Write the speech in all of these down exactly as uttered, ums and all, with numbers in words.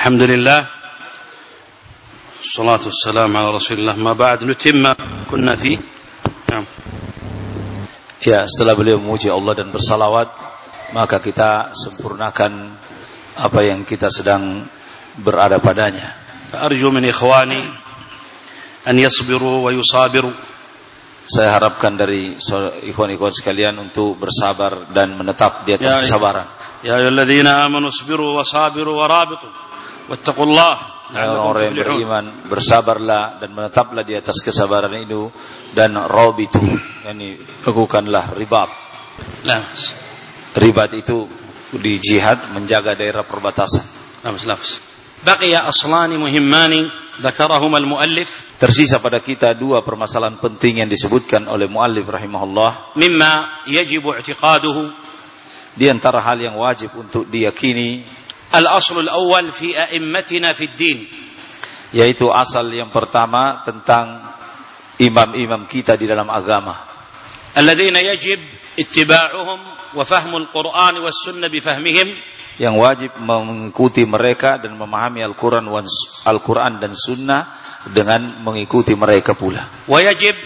Alhamdulillah, salatu wassalam ala Rasulillah. Ma ba'd, nutimma kunna fi. Ya, setelah beliau memuji Allah dan bersalawat, maka kita sempurnakan apa yang kita sedang berada padanya. Fa arju min ikhwani an yasbiru wa yusabiru. Saya harapkan dari ikhwan-ikhwan sekalian untuk bersabar dan menetap di atas ya, kesabaran. Ya ayyuhalladzina amanu sabiru wa sabiru wa rabitu wattaqullah. Orang-orang yang beriman, bersabarlah dan menetaplah di atas kesabaran itu, dan rabitu, yakni lakukanlah ribat. Nah, ribat itu di jihad menjaga daerah perbatasan. Laps, laps. Baqiya aslani muhimmani dzakarahuma al-muallif. Tersisa pada kita dua permasalahan penting yang disebutkan oleh muallif rahimahullah. Mimma yajibu i'tiqaduhu, di antara hal yang wajib untuk diyakini. Al-asl al-awwal fi a'immatina fi ad-din, yaitu asal yang pertama tentang imam-imam kita di dalam agama. Alladzina yajib ittiba'uhum wa fahmu al-Qur'an was-sunnah bi fahmihim, yang wajib mengikuti mereka dan memahami Al-Quran Al-Quran dan Sunnah dengan mengikuti mereka pula. Wa yajib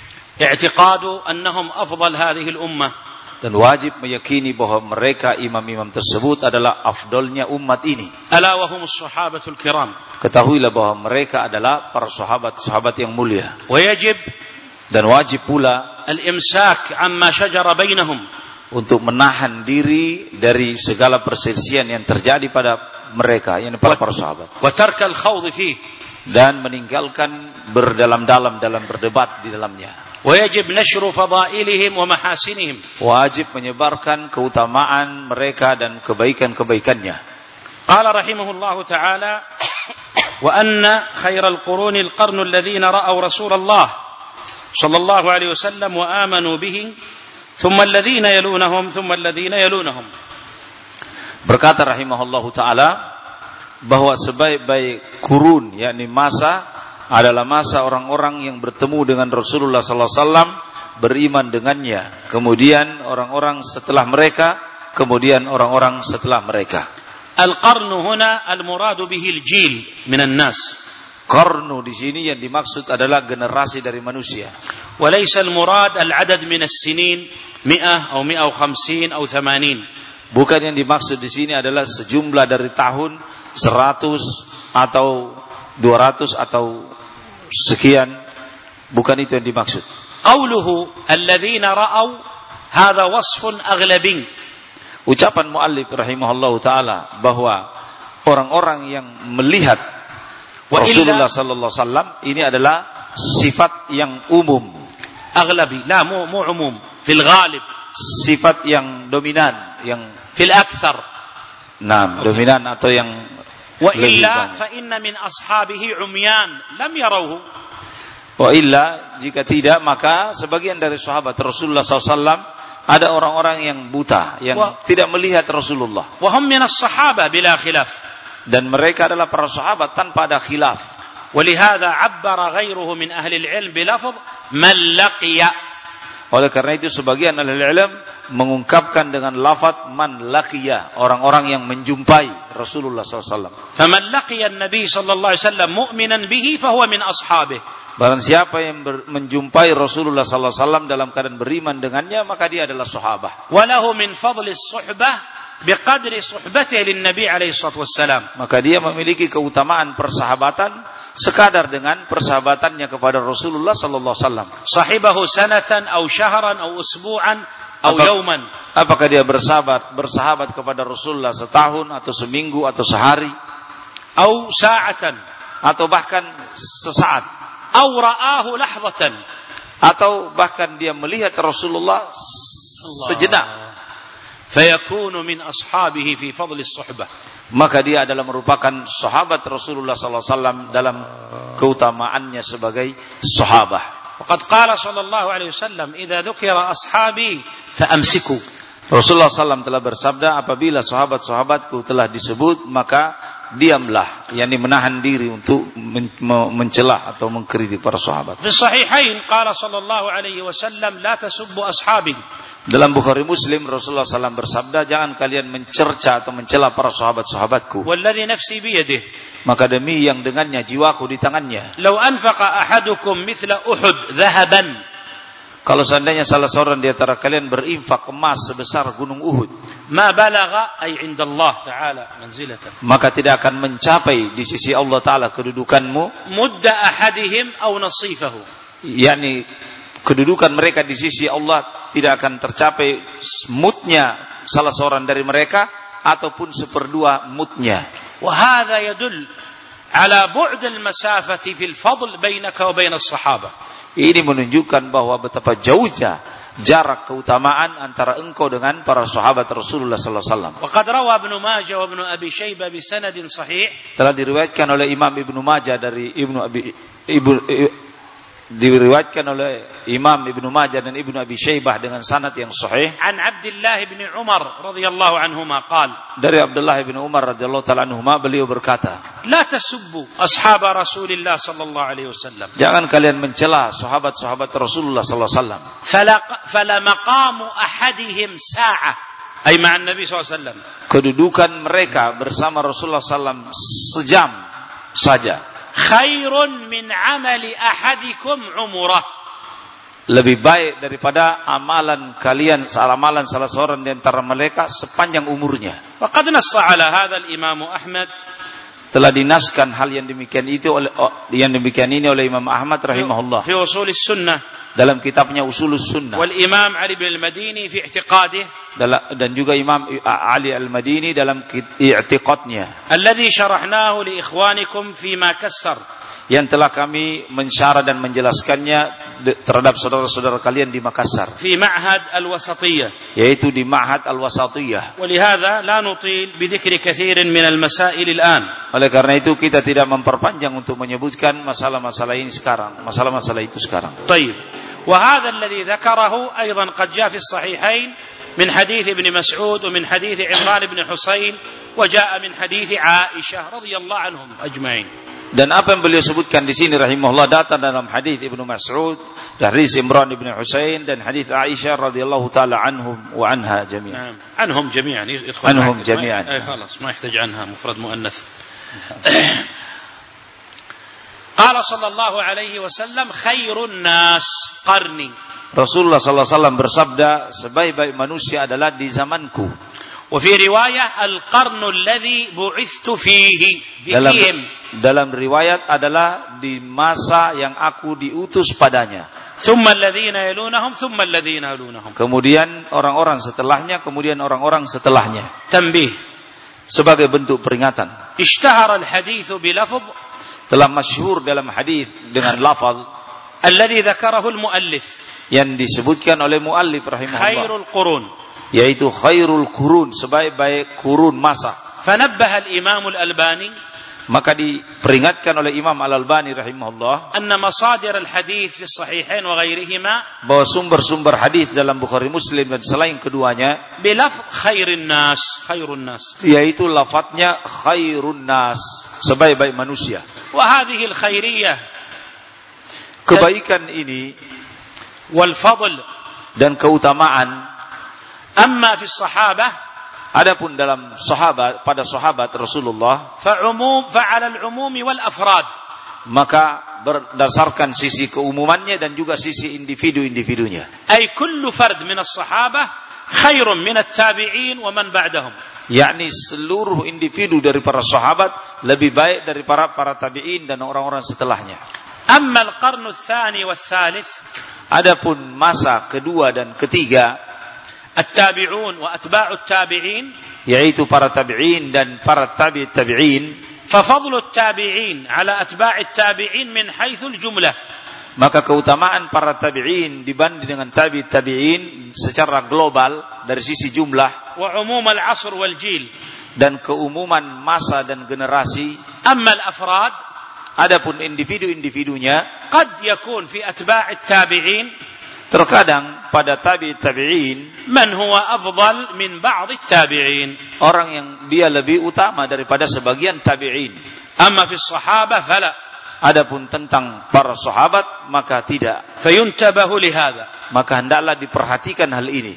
i'tiqadu annahum afdal hadhihi al-ummah, dan wajib meyakini bahwa mereka imam-imam tersebut adalah afdalnya umat ini. Ala wa humus sahabatul kiram, ketahuilah bahwa mereka adalah para sahabat-sahabat yang mulia. Wa yajib, dan wajib pula al-imsak amma shajara bainahum, untuk menahan diri dari segala perselisihan yang terjadi pada mereka, yang para para sahabat. Wa tarkal khawd fihi, dan meninggalkan berdalam-dalam dalam berdebat di dalamnya. Wajib nashru fadailihim wa mahasinihim, wajib menyebarkan keutamaan mereka dan kebaikan-kebaikannya. Qala rahimahullahu ta'ala, wa anna khairal quruni al-qarnu alladhina ra'aw Rasulullah sallallahu alaihi wasallam wa amanu bihi thumma alladhina yalunahum thumma alladhina yalunahum. Berkata rahimahullahu ta'ala bahwa sebaik-baik kurun, yakni masa, adalah masa orang-orang yang bertemu dengan Rasulullah sallallahu alaihi wasallam, beriman dengannya, kemudian orang-orang setelah mereka, kemudian orang-orang setelah mereka. Al-qarnu huna al-muradu bihi al-jil minan nas. Qarnu di sini yang dimaksud adalah generasi dari manusia. Wa laysa al-murad al-adad min as-sinin mi'ah atau mi'ah khamsin atau thamanin. Bukan yang dimaksud di sini adalah sejumlah dari tahun seratus atau dua ratus atau sekian, bukan itu yang dimaksud. Qauluhu alladhina ra'aw hadha wasfun aghlabin, ucapan muallif rahimahullahu taala bahwa orang-orang yang melihat wa Rasulullah sallallahu alaihi wasallam ini adalah sifat yang umum. Aghlabi, la mu mu umum, fil ghalib, sifat yang dominan, yang fil akthar. Nah, okay. Dominan atau yang wa illa fa inna min ashabihi umyan lam yarawhu. Wa illa, jika tidak, maka sebagian dari sahabat Rasulullah sallallahu alaihi wasallam ada orang-orang yang buta, yang wa, tidak melihat Rasulullah. Wa hum min as-sahaba bila khilaf, dan mereka adalah para sahabat tanpa ada khilaf. Walihada 'abbara ghairuhu min ahli al-'ilm bilafdh man laqiya. Oleh karena itu sebagian ahli ilmu mengungkapkan dengan lafaz man laqiya, orang-orang yang menjumpai Rasulullah sallallahu alaihi wasallam. Faman laqiya an-nabi sallallahu alaihi wasallam mu'minan bihi fahuwa min ashabihi. Barang siapa yang ber, menjumpai Rasulullah sallallahu alaihi wasallam dalam keadaan beriman dengannya, maka dia adalah sahabat. Walahu min fadli as-suhbah biqadri suhbatihi lin-nabi alaihi salatu wassalam. Maka dia memiliki keutamaan persahabatan sekadar dengan persahabatannya kepada Rasulullah sallallahu alaihi wasallam. Sahibahu sanatan aw shahran aw usbu'an aw yawman. Apakah dia bersahabat bersahabat kepada Rasulullah setahun atau seminggu atau sehari, aw sa'atan, atau bahkan sesaat, aw ra'ahu lahdatan, atau bahkan dia melihat Rasulullah sejenak. Fayakunu min ashabihi fi fadli as-suhbah, maka dia adalah merupakan sahabat Rasulullah sallallahu alaihi wasallam dalam keutamaannya sebagai sahabat. Waqad qala sallallahu alaihi wasallam, idza dzukira ashabi fa amsiku. Rasulullah sallallahu alaihi wasallam telah bersabda, apabila sahabat-sahabatku telah disebut, maka diamlah, yakni menahan diri untuk mencelah atau mengkritik para sahabat. Fi sahihain qala sallallahu alaihi wasallam, la tasubbu ashabi. Dalam Bukhari Muslim Rasulullah sallallahu alaihi wasallam bersabda, jangan kalian mencerca atau mencela para sahabat-sahabatku. Walladhi nafsi biyadihi, maka demi yang dengannya jiwaku di tangannya. Law anfaqa ahadukum mithla Uhud dhahaban, kalau seandainya salah seorang di antara kalian berinfak emas sebesar gunung Uhud, ma balagha ay 'inda Allah taala manzilatan, maka tidak akan mencapai di sisi Allah taala kedudukanmu mudda ahadihim aw nasifahu, yakni kedudukan mereka di sisi Allah tidak akan tercapai mudnya salah seorang dari mereka ataupun seperdua mudnya. Wa hadha yadul ala bu'd al-masafati fil fadl bainaka wa bain as-sahabah. Ini menunjukkan bahwa betapa jauhnya jarak keutamaan antara engkau dengan para sahabat Rasulullah sallallahu alaihi wasallam. Wa qad rawa Ibnu Majah wa Ibnu Abi Syaibah bi sanadin sahih. Telah diriwayatkan oleh Imam Ibnu Majah dari Ibnu Abi Ibnu diriwayatkan oleh Imam Ibnu Majah dan Ibnu Abi Syaibah dengan sanad yang sahih. An Abdullah bin Umar radhiyallahu anhuma qala, dari Abdullah bin Umar radhiyallahu taala anhuma beliau berkata, la tasubbu ashab Rasulillah sallallahu alaihi wasallam, jangan kalian mencela sahabat-sahabat Rasulullah sallallahu alaihi wasallam. Fala fala maqamu ahadihim sa'ah, ay ma'an Nabi sallallahu alaihi wasallam, kedudukan mereka bersama Rasulullah sallallahu alaihi wasallam sejam saja khairun min amali ahadikum umrah, lebih baik daripada amalan kalian, amalan salah seorang di antara mereka sepanjang umurnya. Faqad nassa ala hadha al-Imam Ahmad, telah dinaskan hal yang demikian itu oleh yang demikian ini oleh Imam Ahmad rahimahullah fi usul sunnah, dalam kitabnya Usulus Sunnah, wal Imam Ali bin Al-Madini fi i'tiqadih, dan juga Imam Ali Al-Madini dalam i'tiqadnya, alladhi syarahnahu li ikhwanikum fi ma kassar, yang telah kami mensyarah dan menjelaskannya terhadap saudara-saudara kalian di Makassar, fi ma'had al-wasatiyah, yaitu di Ma'had al-Wasatiyah. Walihada la nutil bi dzikri katsirin min al-masail al-an, oleh karena itu kita tidak memperpanjang untuk menyebutkan masalah-masalah ini sekarang, masalah-masalah itu sekarang. Tayyib. Wa hadha alladhi dzakarahu aidan qad jaa fi as-sahihain min hadits Ibn Mas'ud wa min hadits Imran bin Husain wa jaa min hadits Aisyah radhiyallahu anhum ajma'in. Dan apa yang beliau sebutkan di sini rahimahullah datang dalam hadis Ibnu Mas'ud, dari Imran bin Husain dan hadis Aisyah radhiyallahu taala anhum wa anha jami'an. Anhum jami'an yadkhul anhum jami'an. Ay khalas ma yahtaj anha mufrad muannath. Qala sallallahu alaihi wasallam khairun nas qarni, Rasulullah sallallahu alaihi wasallam bersabda, sebaik-baik manusia adalah di zamanku. Wa fi riwayah al-qarnu alladhi bu'ithtu fihi, dalam, dalam riwayat adalah di masa yang aku diutus padanya. Thumma alladhina yalunahum thumma alladhina yalunahum, kemudian orang-orang setelahnya, kemudian orang-orang setelahnya. Tanbih, sebagai bentuk peringatan. Ishtahara al-hadithu bilafdh, telah masyhur dalam hadis dengan lafaz alladhi dzakarahu al-muallif, yang disebutkan oleh muallif rahimahullah, khairul qurun, yaitu khairul qurun, sebaik-baik kurun masa. Fanabbaha al-Imam al-Albani, maka diperingatkan oleh Imam Al-Albani rahimahullah, anna masadir al-hadits fi as-sahihain wa ghairihima, bahwa sumber-sumber hadis dalam Bukhari Muslim dan selain keduanya bilafz khairin nas, khairun nas, yaitu lafadznya khairun nas, sebaik-baik manusia. Wa hadhihi al-khairiyah, kebaikan ini wal fadl, dan keutamaan, amma fi sahabah, adapun dalam sahabat, pada sahabat Rasulullah, fa'umum fa'ala al-umumi wal afrad, maka berdasarkan sisi keumumannya dan juga sisi individu-individunya. Ay kullu fard min as-sahabah khairun min at-tabi'in wa man ba'dahum, yakni seluruh individu dari para sahabat lebih baik dari para para tabi'in dan orang-orang setelahnya. Amma al-qarnu ats-tsani waats-tsalits, adapun masa kedua dan ketiga, at-tabi'un wa atba'ut tabi'in, yaitu para tabi'in dan para tabi' tabi'in, fa fadlu at-tabi'in ala atba'it tabi'in min haitsu al-jumlah, maka keutamaan para tabi'in dibanding dengan tabi' tabi'in secara global dari sisi jumlah, wa umum al-'asr wal jil, dan keumuman masa dan generasi. Amma al-afrad, adapun individu-individunya, qad yakun fi atba'it tabi'in, terkadang pada tabi' tabi'in, man huwa afdal min ba'd at-tabi'in, orang yang dia lebih utama daripada sebagian tabi'in. Amma fi as-sahabah fala, adapun tentang para sahabat maka tidak. Fayuntabahu lihadha, maka hendaklah diperhatikan hal ini.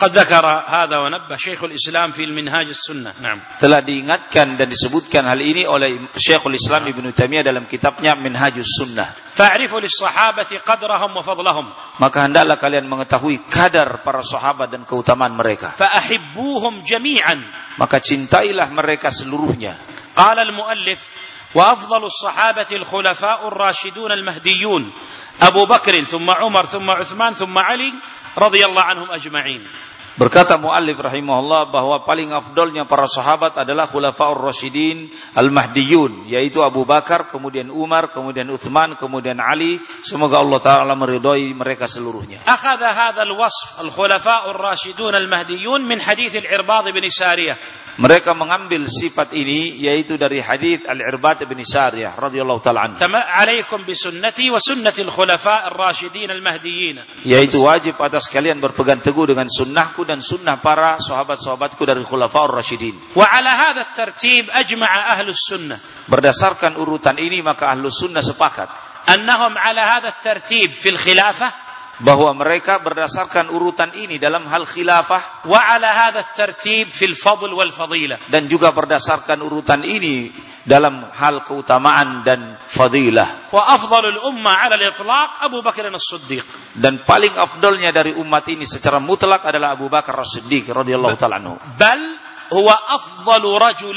وقد ذكر هذا ونبه شيخ الإسلام في المنهاج السنة. نعم. Telah diingatkan dan disebutkan hal ini oleh Syekhul Islam Ibnu Taimiyah dalam kitabnya Minhajus Sunnah. فاعرفوا للصحابة قدرهم وفضلهم. Maka hendaklah kalian mengetahui kadar para sahabat dan keutamaan mereka. فأحبوهم جميعا. Maka cintailah mereka seluruhnya. قال المؤلف: وأفضل الصحابة الخلفاء الراشدون المهديون أبو بكر ثم عمر ثم عثمان ثم علي رضي الله عنهم أجمعين. Berkata muallif rahimahullah bahwa paling afdolnya para sahabat adalah khulafaur rasyidin al-mahdiyun, yaitu Abu Bakar, kemudian Umar, kemudian Utsman, kemudian Ali. Semoga Allah taala meridhai mereka seluruhnya. أخذ هذا الوصف الخلفاء الراشدون المهديون من حديث العرباض بن سارية. Mereka mengambil sifat ini yaitu dari hadis Al-Irbad bin Sariyah radhiyallahu taala anhu. عليكم بسنتي وسنة الخلفاء الراشدين المهديين. Yaitu wajib atas kalian berpegang teguh dengan sunnahku dan sunnah para sahabat-sahabatku dari khulafaur rasyidin. وعلى هذا الترتيب أجمع أهل السنة. Berdasarkan urutan ini maka ahlu sunnah sepakat أنهم على هذا الترتيب في الخلافة. bahwa mereka berdasarkan urutan ini dalam hal khilafah, وعلى هذا الترتيب في الفضل والفضيلة. dan juga berdasarkan urutan ini dalam hal keutamaan dan fadilah. وأفضل الأمة على الإطلاق أبو بكر الصديق. Dan paling afdolnya dari umat ini secara mutlak adalah Abu Bakar As-Siddiq radhiyallahu taala anhu. بل هو أفضل رجل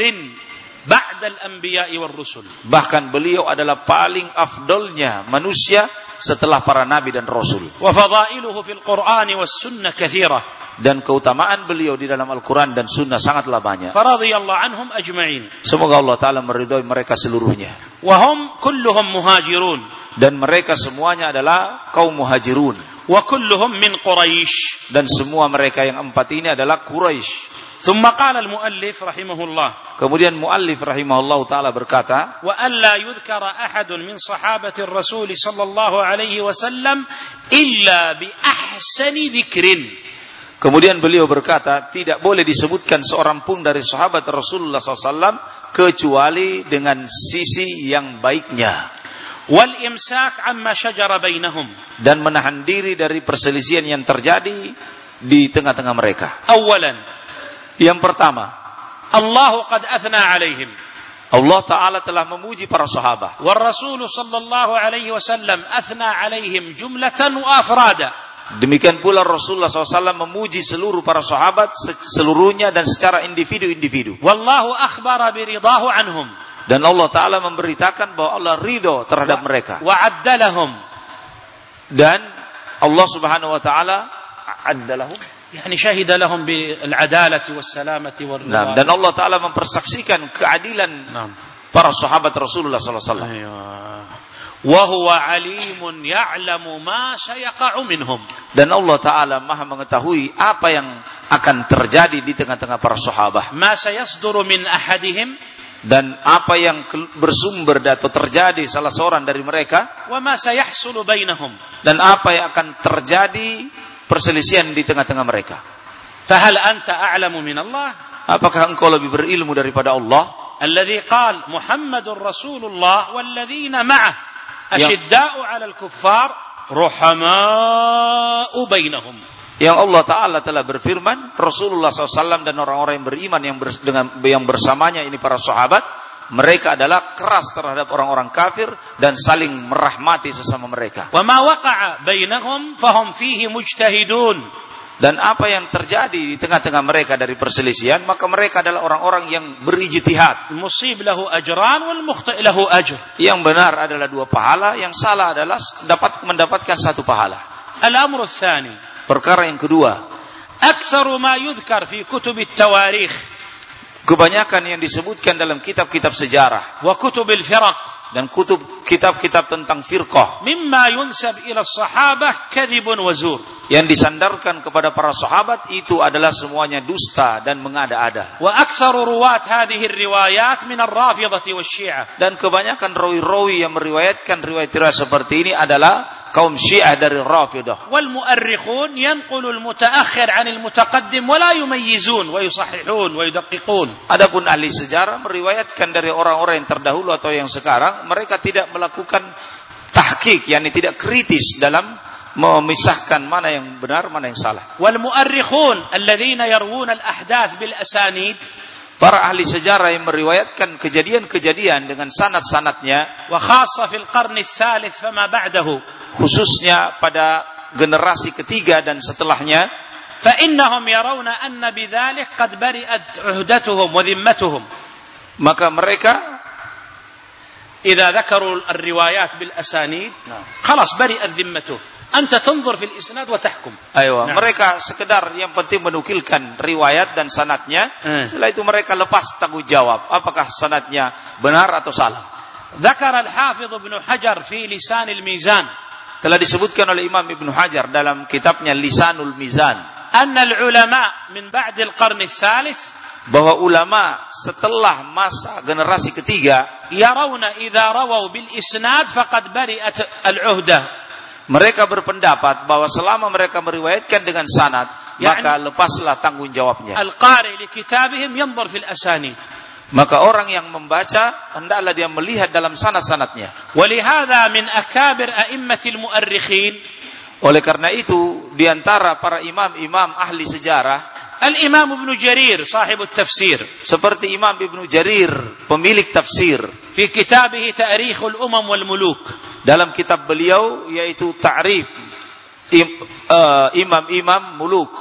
بعد الأنبياء والرسل. Bahkan beliau adalah paling afdolnya manusia setelah para nabi dan rasul. وفضائله في القرآن والسنة كثيرة. Dan keutamaan beliau di dalam Al-Quran dan Sunnah sangatlah banyak. فرضي الله عنهم أجمعين. Semoga Allah Ta'ala meridhai mereka seluruhnya. وهم كلهم مهاجرون. Dan mereka semuanya adalah kaum muhajirun. وكلهم من قريش. Dan semua mereka yang empat ini adalah Quraisy. ثم قال المؤلف رحمه الله. Kemudian muallif rahimahullah ta'ala berkata, وألا يذكر أحد من صحابة الرسول صلى الله عليه وسلم إلا بأحسن ذكر. Kemudian beliau berkata, tidak boleh disebutkan seorang pun dari sahabat Rasulullah shallallahu alaihi wasallam kecuali dengan sisi yang baiknya. والإمساك عما شجر بينهم. Dan menahan diri dari perselisihan yang terjadi di tengah-tengah mereka. أولا. Yang pertama, Allah qad athna alaihim. Allah Ta'ala telah memuji para sahabat. والرسول صلى الله عليه وسلم أثنى عليهم جملة وأفرادا. Demikian pula Rasulullah shallallahu alaihi wasallam memuji seluruh para sahabat seluruhnya dan secara individu-individu. والله أخبر برضاه عنهم. Dan Allah Ta'ala memberitakan bahwa Allah ridho terhadap mereka. وعد لهم. Dan Allah Subhanahu Wa Ta'ala adda lahum, يعني شهد لهم بالعدالة والسلامة والرضا. Nah, dan Allah Ta'ala mempersaksikan keadilan نعم. para sahabat Rasulullah shallallahu alaihi wasallam. أيوة. وهو عليم يعلم ما سيقع منهم. Dan Allah Ta'ala maha mengetahui apa yang akan terjadi di tengah-tengah para sahabat. ما سيصدر من أحدهم. Dan apa yang bersumber atau terjadi salah seorang dari mereka. وما سيحصل بينهم. Dan apa yang akan terjadi perselisihan di tengah-tengah mereka. فهل أنت أعلم من الله؟ Apakah engkau lebih berilmu daripada Allah? الذي قال محمد رسول الله والذين معه أشداء على الكفار رحماء بينهم. Yang Allah Ta'ala telah berfirman, Rasulullah shallallahu alaihi wasallam dan orang-orang yang beriman yang, ber, dengan, yang bersamanya ini para sahabat, mereka adalah keras terhadap orang-orang kafir dan saling merahmati sesama mereka. وما وقع بينهم فهم فيه مجتهدون. Dan apa yang terjadi di tengah-tengah mereka dari perselisihan, maka mereka adalah orang-orang yang berijtihad. المصيب له أجران والمخطئ له أجر. Yang benar adalah dua pahala, yang salah adalah dapat mendapatkan satu pahala. الأمر الثاني. Perkara yang kedua, أكثر ما يذكر في كتب التواريخ. Kebanyakan yang disebutkan dalam kitab-kitab sejarah وكتب الفرق. dan kutub kitab-kitab tentang firqah مما ينسب إلى الصحابة كذب وزور. yang disandarkan kepada para sahabat itu adalah semuanya dusta dan mengada-ada. وأكثر رواة هذه الروايات من الرافضة والشيعة. Dan kebanyakan rawi-rawi yang meriwayatkan riwayat-riwayat seperti ini adalah kaum Syiah dari Rafidah. والمؤرخون ينقل المتأخر عن المتقدم ولا يميزون ويصححون ويدققون. Adapun ahli sejarah meriwayatkan dari orang-orang yang terdahulu atau yang sekarang, mereka tidak melakukan tahqiq, yakni tidak kritis dalam memisahkan mana yang benar, mana yang salah. والمؤرخون الذين يروون الأحداث بالأسانيد, para ahli sejarah yang meriwayatkan kejadian-kejadian dengan sanad-sanadnya, وخاصة في القرن الثالث فما بعده, khususnya pada generasi ketiga dan setelahnya, فإنهم يرون أن بذلك قد برئت عهدتهم وذمتهم. maka mereka إذا ذكروا الروايات بالأسانيد خلاص برئت ذمته، أنت تنظر في الإسناد وتحكم. Ayo, nah. mereka sekedar yang penting menukilkan riwayat dan sanadnya. Hmm. Setelah itu mereka lepas tanggung jawab apakah sanadnya benar atau salah. ذكر الحافظ ابن حجر في لسان الميزان, telah disebutkan oleh Imam Ibnu Hajar dalam kitabnya Lisanul Mizan, أن العلماء من بعد القرن الثالث, bahwa ulama setelah masa generasi ketiga, يرون إذا رووا بالإسناد فقد برئت العهدة. mereka berpendapat bahwa selama mereka meriwayatkan dengan sanad, yani, maka lepaslah tanggung jawabnya. القارئ لكتابهم ينظر في الأسانيد, maka orang yang membaca hendaklah dia melihat dalam sanad-sanadnya. ولهذا من أكابر أئمة المؤرخين, oleh karena itu di antara para imam-imam ahli sejarah, Al-Imam Ibnu Jarir صاحب التفسير, seperti Imam Ibnu Jarir pemilik tafsir, في كتابه تاريخ الأمم والملوك, dalam kitab beliau yaitu Ta'rif im, uh, imam-imam muluk,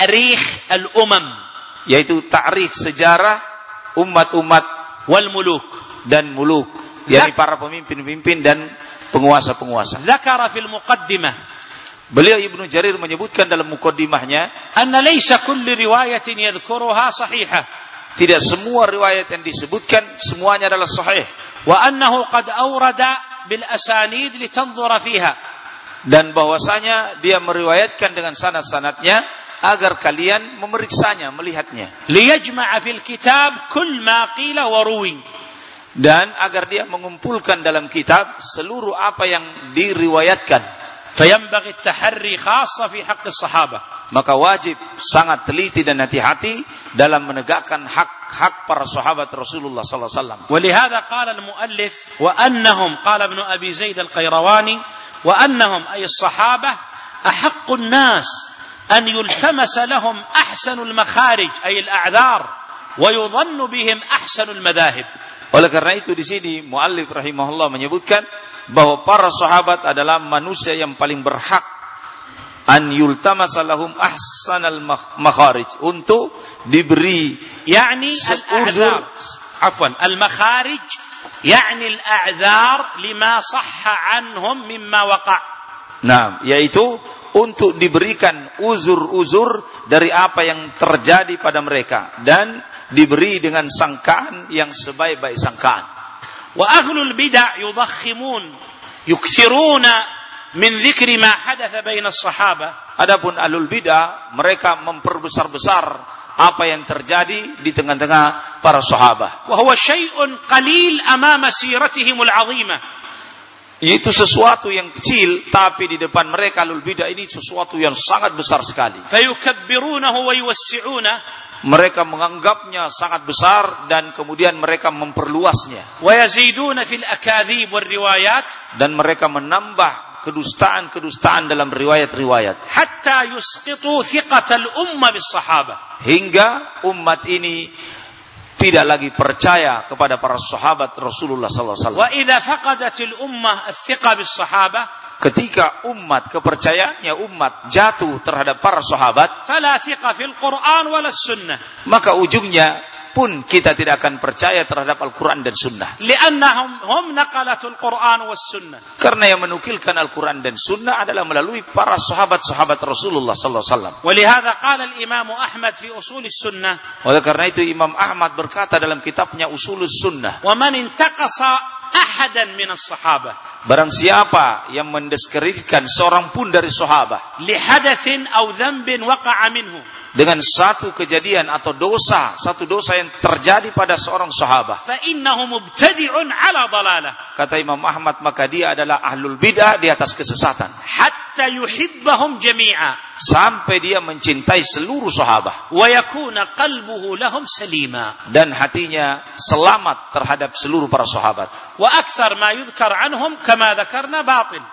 تاريخ الأمم, yaitu ta'rif sejarah umat-umat wal muluk, dan muluk, yakni para pemimpin-pemimpin dan penguasa-penguasa. Dzakara fil muqaddimah, beliau Ibnu Jarir menyebutkan dalam mukaddimahnya, anna laysa kullu riwayatin yadhkuruha sahihah, tidak semua riwayat yang disebutkan semuanya adalah sahih, wa annahu qad awrada bil asanid litanzura fiha, dan bahwasanya dia meriwayatkan dengan sanad-sanadnya agar kalian memeriksanya, melihatnya, liyajma'a fil kitab kull ma qila wa ruwi, dan agar dia mengumpulkan dalam kitab seluruh apa yang diriwayatkan. فينبغي التحري خاصة في حق الصحابة, maka wajib sangat teliti dan hati-hati dalam menegakkan hak-hak para sahabat Rasulullah sallallahu alaihi wasallam. ولهذا قال المؤلف وأنهم قال ابن أبي زيد القيرواني وأنهم أي الصحابة أحق الناس أن يلتمس لهم أحسن المخارج أي الأعذار ويظن بهم أحسن المذاهب. Oleh karena itu di sini muallif rahimahullah menyebutkan bahwa para sahabat adalah manusia yang paling berhak an yultamasa lahum ahsanal makharij, untuk diberi yakni al-a'dzar, afwan, al-makharij yakni al-a'dzar lima sahha anhum mimma waqa'. Nah, yaitu untuk diberikan uzur-uzur dari apa yang terjadi pada mereka dan diberi dengan sangkaan yang sebaik-baik sangkaan. Wa ahlul bid'ah yudakhimun yukthiruna min dzikri ma hadatha baina as-sahabah. Adapun ahlul bid'ah, mereka memperbesar-besar apa yang terjadi di tengah-tengah para sahabat. Wa huwa syai'un qalil amama siratihim al-'azimah. Itu sesuatu yang kecil, tapi di depan mereka ahlul bid'ah ini sesuatu yang sangat besar sekali. Fayukabbirunahu wa yuwassi'una, mereka menganggapnya sangat besar dan kemudian mereka memperluasnya. Wa yaziduna fil akadzib wal riwayat, dan mereka menambah kedustaan-kedustaan dalam riwayat-riwayat. Hatta yusqitu thiqatal ummah bis sahabah, hingga umat ini tidak lagi percaya kepada para sahabat Rasulullah sallallahu alaihi wasallam. Wa idza faqadatil ummah ats-thiqa bis sahabah, ketika umat kepercayaannya umat jatuh terhadap para sahabat, fala thiqa fil Qur'an wala sunnah, maka ujungnya pun kita tidak akan percaya terhadap Al-Quran dan Sunnah. Li'annahum hum naqalatul Quran was Sunnah, karena yang menukilkan Al-Quran dan Sunnah adalah melalui para sahabat-sahabat Rasulullah sallallahu alaihi wasallam. Walihada qala al-Imam Ahmad fi Ushul Sunnah, oleh karena itu Imam Ahmad berkata dalam kitabnya Ushul Sunnah, wa man intaqasa ahadan min as-sahabah, barang siapa yang mendiskreditkan seorang pun dari sahabat, li hadatsin aw dhanbin waqa'a minhu, dengan satu kejadian atau dosa, satu dosa yang terjadi pada seorang sahabat, fa innahu mubtadi'un 'ala dhalalah, kata Imam Ahmad, maka dia adalah ahlul bid'ah di atas kesesatan, hatta yuhibbahum jami'a, sampai dia mencintai seluruh sahabat, wa yakuna qalbuhu lahum salima, dan hatinya selamat terhadap seluruh para sahabat. Wa aktsar ma yudhkar anhum kama dzakarna batil,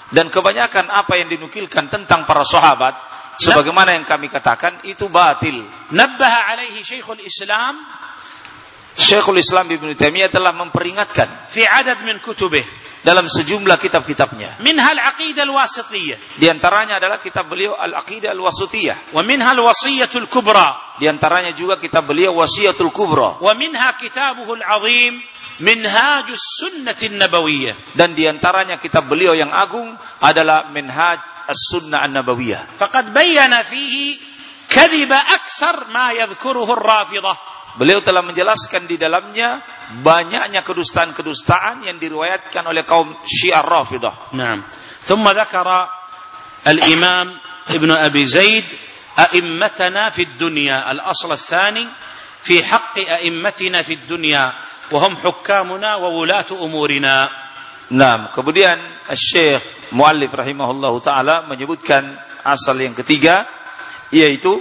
Dan kebanyakan apa yang dinukilkan tentang para sahabat, sebagaimana yang kami katakan, itu batil. Nabbaha alaihi Syekhul Islam, Syekhul Islam Ibnu Taimiyah telah memperingatkan fi adad min kutubih, dalam sejumlah kitab-kitabnya. Minha al-aqidah al-wasitiyah. Di antaranya adalah kitab beliau Al-Aqidah Al-Wasitiyah. Wa minha al-wasiyatul kubra. Di antaranya juga kitab beliau Wasiyatul Kubra. Wa minha kitabuhu al-azim Minhajus Sunnatin Nabawiyah. Dan di antaranya kitab beliau yang agung adalah Minhaj As-Sunnah An-Nabawiyah. Faqad bayyana fihi kadhiba akthar ma yadhkuruhu ar-Rafidah. Beliau telah menjelaskan di dalamnya banyaknya kedustaan-kedustaan yang diriwayatkan oleh kaum Syiah Rafidah. Naam. Thumma dzakara al-Imam Ibn Abi Zaid a'immatana fi ad-dunya, al-asl ats-tsani fi haqqi a'immatina fi ad-dunya wa hum hukkamuna wa wulatu umurina. Naam, kemudian Syekh Muallif rahimahullahu taala menyebutkan asal yang ketiga, yaitu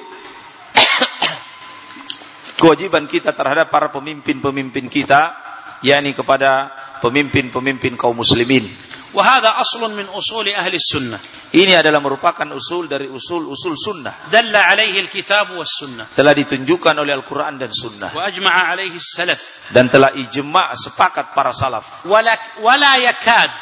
kewajiban kita terhadap para pemimpin-pemimpin kita, yakni kepada pemimpin-pemimpin kaum muslimin. Wa hadha aslun min usuli ahli sunnah. Ini adalah merupakan usul dari usul-usul sunnah. Dalla alaihi al-kitab was sunnah. Telah ditunjukkan oleh Al-Quran dan sunnah. Wa ajma'a alaihi salaf. Dan telah ijma' sepakat para salaf. Wala wala yakad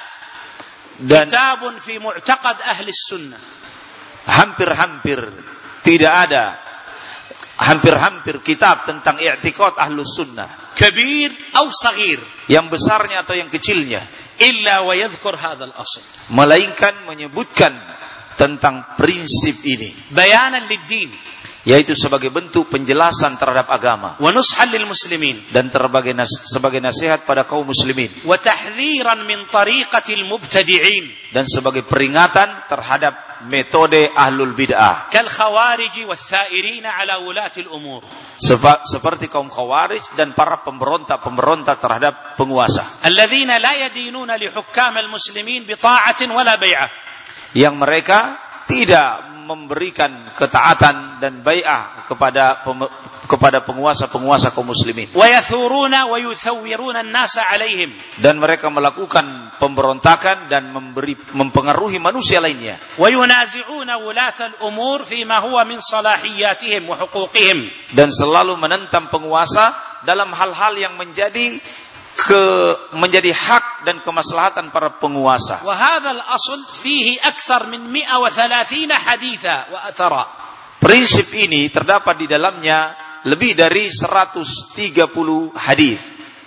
dan kitabun fi mu'taqad ahli sunnah. Hampir-hampir tidak ada hampir-hampir kitab tentang i'tiqad ahlus sunnah, kabir atau saghir, yang besarnya atau yang kecilnya, illa wa yadhkur hadzal asl, melainkan menyebutkan tentang prinsip ini, bayanan lid-din, yaitu sebagai bentuk penjelasan terhadap agama, wa nushan lil muslimin, dan sebagai nas- sebagai nasihat pada kaum muslimin, wa tahdhiran min tariqatil mubtadi'in, dan sebagai peringatan terhadap metode ahlul bid'ah, kal khawarij was sa'irin ala ulati al umur, Seba- seperti kaum khawarij dan para pemberontak-pemberontak terhadap penguasa, alladzina la yadinuna li hukam al muslimin bi ta'atin wala bai'ah, yang mereka tidak memberikan ketaatan dan bai'ah kepada pem- kepada penguasa-penguasa kaum muslimin, wa yathuruna wa yuthawwiruna an-nasa alaihim, dan mereka melakukan pemberontakan dan memberi mempengaruhi manusia lainnya, wa yunazi'una wulata al-umur fima huwa min salahiyatihim wa huquqihim, dan selalu menentang penguasa dalam hal-hal yang menjadi ke menjadi hak dan kemaslahatan para penguasa. wa hadzal asl fihi akthar min mi'a wa thalathina haditha wa athara. Prinsip ini terdapat di dalamnya lebih dari seratus tiga puluh hadis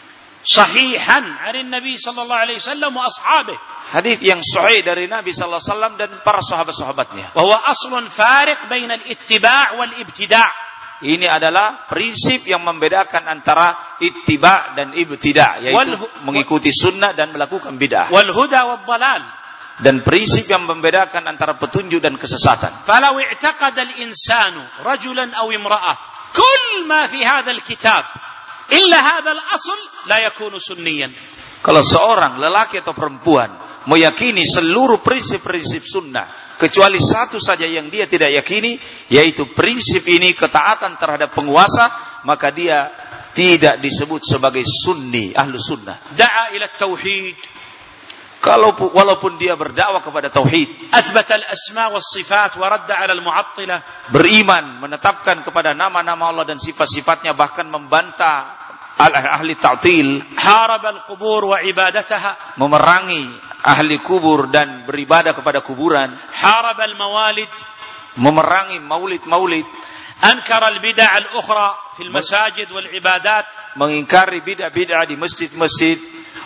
sahihan 'an Nabi sallallahu alaihi wasallam wa ashabihi, hadis yang sahih dari Nabi sallallahu alaihi wasallam dan para sahabat-sahabatnya. wa huwa aslun fariq baina al-ittiba' wal ibtida'. Ini adalah prinsip yang membedakan antara ittiba dan ibtida, yaitu Wal, mengikuti sunnah dan melakukan bid'ah. wal huda wad dhalal. Dan prinsip yang membedakan antara petunjuk dan kesesatan. Falau i'taqada al-insanu rajulan aw imra'ah kull ma fi hadha al-kitab illa hadha al-asl la yakunu sunniyan. Kalau seorang lelaki atau perempuan meyakini seluruh prinsip-prinsip sunnah kecuali satu saja yang dia tidak yakini, yaitu prinsip ini, ketaatan terhadap penguasa, maka dia tidak disebut sebagai sunni, ahlu sunnah. Da'a ila tauhid, Kalau walaupun dia berdakwah kepada tauhid, athbata al-asma was sifat wa radda 'ala al-mu'attilah, beriman, menetapkan kepada nama-nama Allah dan sifat-sifatnya, bahkan membantah ahli ta'til, haraba al-qubur wa ibadataha, memerangi ahli kubur dan beribadah kepada kuburan, haraba al-mawalid, memerangi maulid-maulid, ankara al-bid'a al-ukhra fi al-masajid wal ibadat, mengingkari bid'ah-bid'ah di masjid-masjid,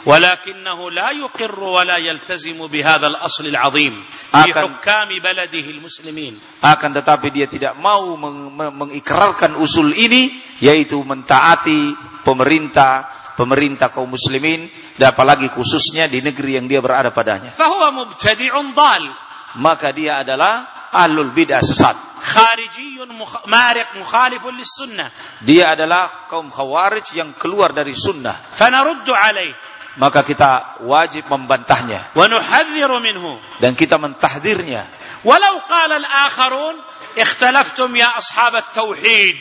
ولكنه لا يقر ولا يلتزم بهذا الأصل العظيم في حكام بلده المسلمين. Akan tetapi dia tidak mau meng- mengikrarkan usul ini, yaitu mentaati pemerintah pemerintah kaum muslimin, dan apalagi khususnya di negeri yang dia berada padanya. فهو مبتدع ضال, Maka dia adalah ahlul bid'ah sesat, خارجي مارق مخالف للسنة. Dia adalah kaum khawarij yang keluar dari sunnah. فنرد عليه, Maka kita wajib membantahnya ونحذر منه. dan kita mentahdirnya. ولو قال الآخرون اختلفتم يا أصحاب التوحيد.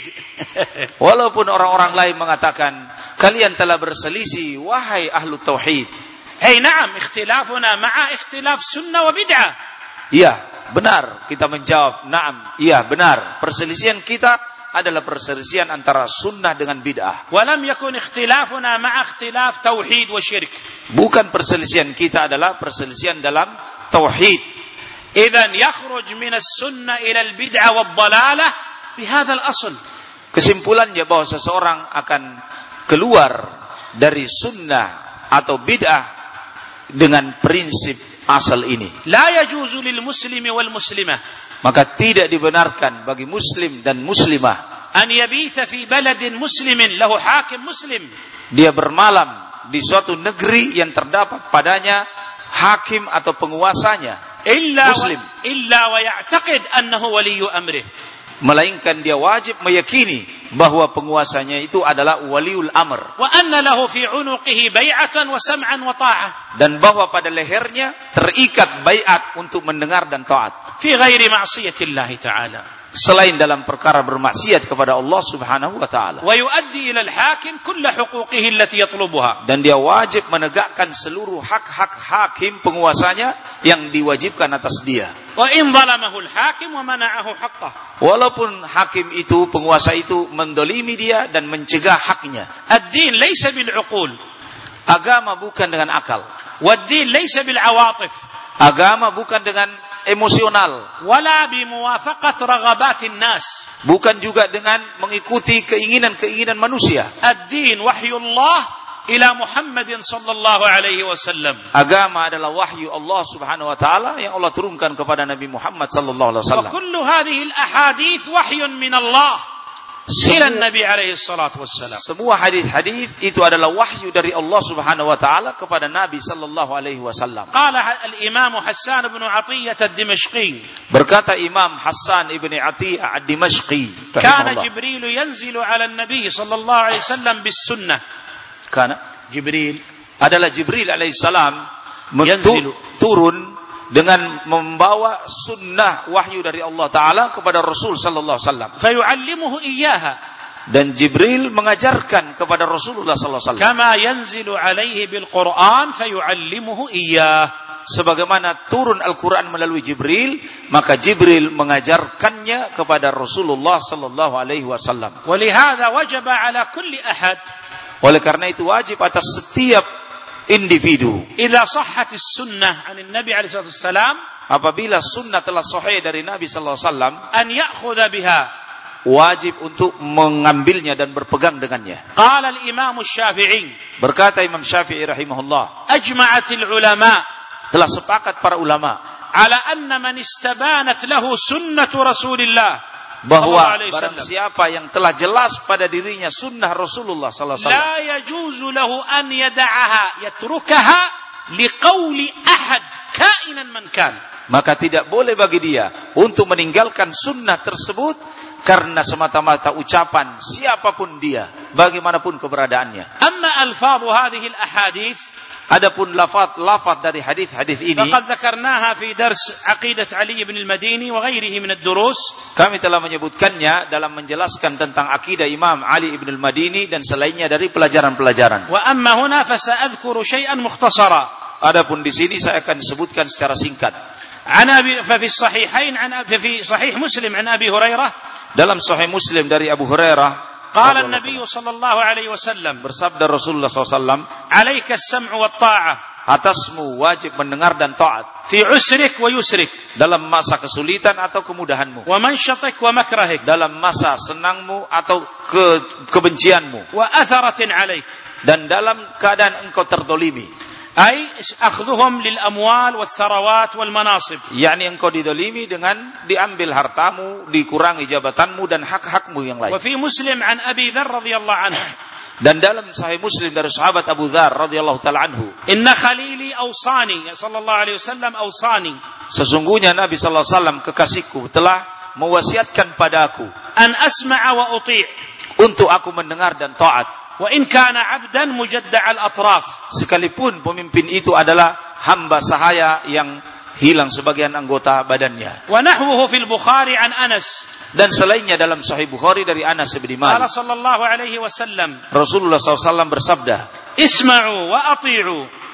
Walaupun orang-orang lain mengatakan, kalian telah berselisih wahai ahlu tauhid. أي نعم اختلافنا مع اختلاف سنة وبدعة. Iya, benar. Kita menjawab, naam. Iya, benar. Perselisihan kita adalah perselisihan antara sunnah dengan bid'ah. ولم يكن اختلافنا مع اختلاف توحيد وشرك. Bukan perselisihan kita adalah perselisihan dalam tauhid. إذن يخرج من السنة إلى البدعة والضلالة بهذا الأصل. Kesimpulannya bahwa seseorang akan keluar dari sunnah atau bid'ah dengan prinsip asal ini. لا يجوز للمسلم والمسلمة Maka tidak dibenarkan bagi muslim dan muslimah أن يبيت في بلد مسلم له حاكم مسلم. Dia bermalam di suatu negeri yang terdapat padanya hakim atau penguasanya إلا muslim, و... إلا ويعتقد أنه ولي أمره. melainkan dia wajib meyakini bahwa penguasanya itu adalah waliul amr, وأن له في عنقه بيعة وسمعا وطاعة. dan bahwa pada lehernya terikat baiat untuk mendengar dan taat في غير معصية الله تعالى. selain dalam perkara bermaksiat kepada Allah Subhanahu wa taala. ويؤدي إلى الحاكم كل حقوقه التي يطلبها. Dan dia wajib menegakkan seluruh hak-hak hakim penguasanya yang diwajibkan atas dia. وإن ظلمه الحاكم ومنعه حقه. Walaupun hakim itu, penguasa itu mendolimi dia dan mencegah haknya. الدين ليس بالعقول. Agama bukan dengan akal. والدين ليس بالعواطف. Agama bukan dengan emosional. ولا بموافقة رغبات الناس. Bukan juga dengan mengikuti keinginan-keinginan manusia. الدين وحي الله إلى محمد صلى الله عليه وسلم. Agama adalah wahyu Allah Subhanahu wa taala yang Allah turunkan kepada Nabi Muhammad sallallahu alaihi wasallam. وكل هذه الأحاديث وحي من الله إلى النبي عليه الصلاة والسلام. Semua hadis-hadis itu adalah wahyu dari Allah Subhanahu wa taala kepada Nabi sallallahu alaihi wasallam. قال الإمام حسان بن عطية الدمشقي. Berkata Imam Hassan ibn Atiyah ad-Dimashqi, كان جبريل ينزل على النبي صلى الله عليه وسلم بالسنة. Karena جبريل adalah Jibril alaihissalam Yanzilu. turun dengan membawa sunnah wahyu dari Allah Ta'ala kepada Rasul sallallahu alaihi wasallam. فيعلمه إياها. Dan Jibril mengajarkan kepada Rasulullah sallallahu alaihi wasallam. كما ينزل عليه بالقرآن فيعلمه إياه. Sebagaimana turun Al-Quran melalui Jibril, maka Jibril mengajarkannya kepada Rasulullah sallallahu alaihi wasallam. ولهذا وجب على كل أحد. Oleh karena itu wajib atas setiap individu, إذا صحت السنة عن النبي عليه الصلاة والسلام, apabila sunnah telah sahih dari Nabi sallallahu alaihi wasallam, أن يأخذ بها. wajib untuk mengambilnya dan berpegang dengannya. قال الإمام الشافعي. Berkata Imam Syafi'i rahimahullah, أجمعت العلماء telah sepakat para ulama على أن من استبانت له سنة رسول الله bahwa barang siapa yang telah jelas pada dirinya sunnah Rasulullah sallallahu alaihi wasallam, لا يجوز له أن يدعها يتركها لقول أحد كائنا من كان. maka tidak boleh bagi dia untuk meninggalkan sunnah tersebut karena semata-mata ucapan siapapun dia, bagaimanapun keberadaannya. أما ألفاظ هذه الأحاديث Adapun lafaz-lafaz dari hadis-hadis ini, فقد ذكرناها في درس عقيدة علي بن المديني وغيره من الدروس. Kami telah menyebutkannya dalam menjelaskan tentang akidah Imam Ali ibn al-Madini dan selainnya dari pelajaran-pelajaran. وأما هنا فسأذكر شيئا مختصرا. Adapun di sini saya akan sebutkan secara singkat. عن أبي ففي الصحيحين عن في صحيح مسلم عن أبي هريرة. Dalam Sahih Muslim dari Abu Hurairah, قال النبي صلى الله عليه وسلم. bersabda Rasulullah sallallahu alaihi wasallam, عليك السمع والطاعة. atasmu wajib mendengar dan taat في عسرك ويسرك. dalam masa kesulitan atau kemudahanmu, ومنشطك ومكرهك. dalam masa senangmu atau ke, kebencianmu, وأثرة عليك. dan dalam keadaan engkau terdolimi, أي أخذهم للأموال والثروات والمناصب. yakni engkau didolimi dengan diambil hartamu, dikurangi jabatanmu dan hak-hakmu yang lain. وفي مسلم عن أبي ذر رضي الله عنه. Dan dalam Sahih Muslim dari sahabat Abu Dzar radhiyallahu taala anhu, إن خليلي أوصاني صلى الله عليه وسلم أوصاني sesungguhnya Nabi sallallahu alaihi wasallam kekasihku telah mewasiatkan padaku أن أسمع وأطيع. untuk aku mendengar dan taat, وإن كان عبدا مجدع الأطراف. sekalipun pemimpin itu adalah hamba sahaya yang hilang sebagian anggota badannya. ونحوه في البخاري عن أنس. Dan selainnya dalam Sahih Bukhari dari Anas bin قال Malik, صلى الله عليه وسلم. Rasulullah sallallahu alaihi wasallam bersabda, اسمعوا وأطيعوا.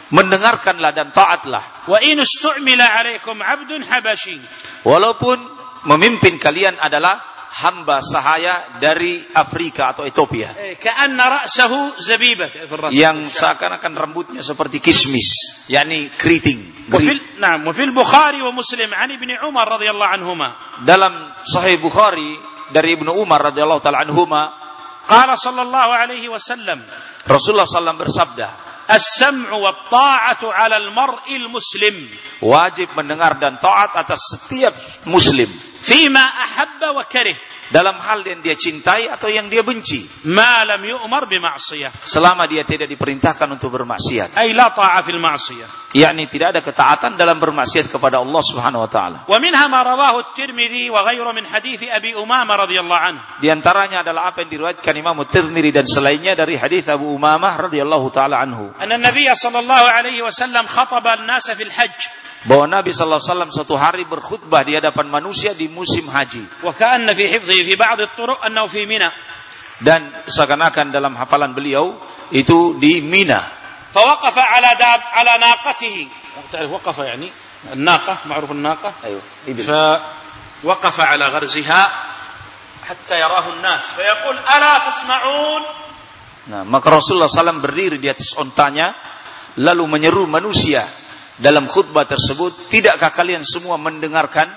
mendengarkanlah dan taatlah. Wa in istu'mila 'alaikum 'abdun habashi. Walaupun memimpin kalian adalah hamba sahaya dari Afrika atau Ethiopia. Ka'anna ra'sahu zabibah. Yang seakan-akan rambutnya seperti kismis, yakni keriting. Naam, wa fil Bukhari wa Muslim 'an Ibnu Umar radhiyallahu anhuma. Dalam Sahih Bukhari dari Ibnu Umar radhiyallahu taala anhuma, qala sallallahu alaihi wasallam, Rasulullah sallallahu alaihi wasallam bersabda, as-sam'u wat-ta'atu 'ala al-mar'i al-muslim. Wajib mendengar dan taat atas setiap muslim. Fima ahabba wa karih. Dalam hal yang dia cintai atau yang dia benci. Ma lam yu'mar bima'siyah. Selama dia tidak diperintahkan untuk bermaksiat. Ay la ta'a fil ma'siyah. Yakni tidak ada ketaatan dalam bermaksiat kepada Allah Subhanahu wa taala. Wa minha ma rawahu at-Tirmidzi wa ghayruhu min hadits Abi Umamah radhiyallahu anhu. Di antaranya adalah apa yang diriwayatkan Imam At-Tirmidzi dan selainnya dari hadis Abu Umamah radhiyallahu taala anhu. Anna Nabiy sallallahu alaihi wasallam khataba an-nas fil hajj. Bahwa Nabi sallallahu alaihi wasallam suatu hari berkhutbah di hadapan manusia di musim haji. Wa ka'anna fi hifdhihi fi ba'd at-turuq annahu fi Mina. Dan seakan-akan dalam hafalan beliau itu di Mina. Fa waqafa 'ala dab 'ala naqatihi. Ta'rif waqafa yani an-naqah, ma'ruf an-naqah. Aywa. Fa waqafa 'ala gharziha hatta yarahu an-nas. Fa yaqul ala tasma'un. Nah, maka Rasulullah sallallahu alaihi wasallam berdiri di atas ontanya lalu menyeru manusia dalam khutbah tersebut, tidakkah kalian semua mendengarkan?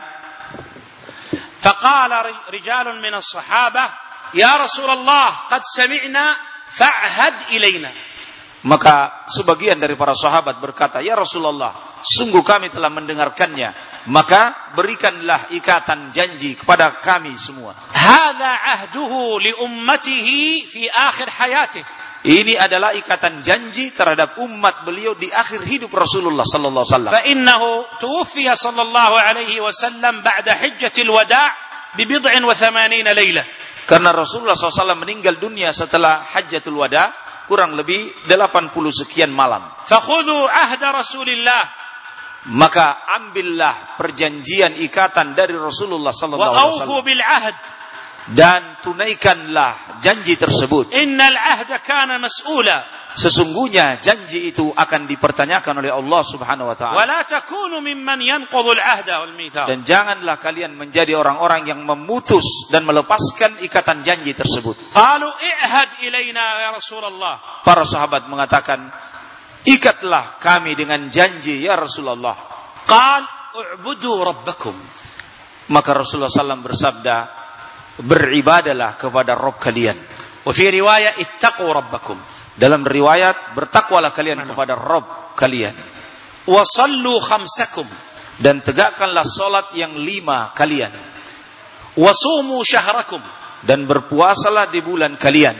Faqala rijalun min as-sahabah, ya Rasulullah, qad sami'na fa'had ilaina. Maka sebagian dari para sahabat berkata, ya Rasulullah, sungguh kami telah mendengarkannya, maka berikanlah ikatan janji kepada kami semua. Hadza ahduhu li ummatihi fi akhir hayatihi. Ini adalah ikatan janji terhadap umat beliau di akhir hidup Rasulullah sallallahu alaihi wasallam. Fa innahu tuwfiya sallallahu alaihi wasallam ba'da hajjatil wada' bi bid'in wa thamanina lailah. Karena Rasulullah sallallahu alaihi wasallam meninggal dunia setelah hajjatul wada' kurang lebih delapan puluh sekian malam. Fa khudhu ahda Rasulillah. Maka ambillah perjanjian ikatan dari Rasulullah sallallahu alaihi wasallam. Wa awfu bil ahd. Dan tunaikanlah janji tersebut. Innal ahda kana mas'ula. Sesungguhnya janji itu akan dipertanyakan oleh Allah Subhanahu wa taala. Wa la takunu mimman yanqudhu al-ahda wal mitsaq. Dan janganlah kalian menjadi orang-orang yang memutus dan melepaskan ikatan janji tersebut. Qalu i'had ilaina ya Rasulullah. Para sahabat mengatakan, ikatlah kami dengan janji ya Rasulullah. Qal u'budu rabbakum. Maka Rasulullah sallallahu alaihi wasallam bersabda, beribadalah kepada Rabb kalian. Wa fi riwayat ittaqu rabbakum. Dalam riwayat bertakwalah kalian Mana? kepada Rabb kalian. Wa sallu khamsakum. Dan tegakkanlah salat yang lima kalian. Wa sumu syahrakum. Dan berpuasalah di bulan kalian.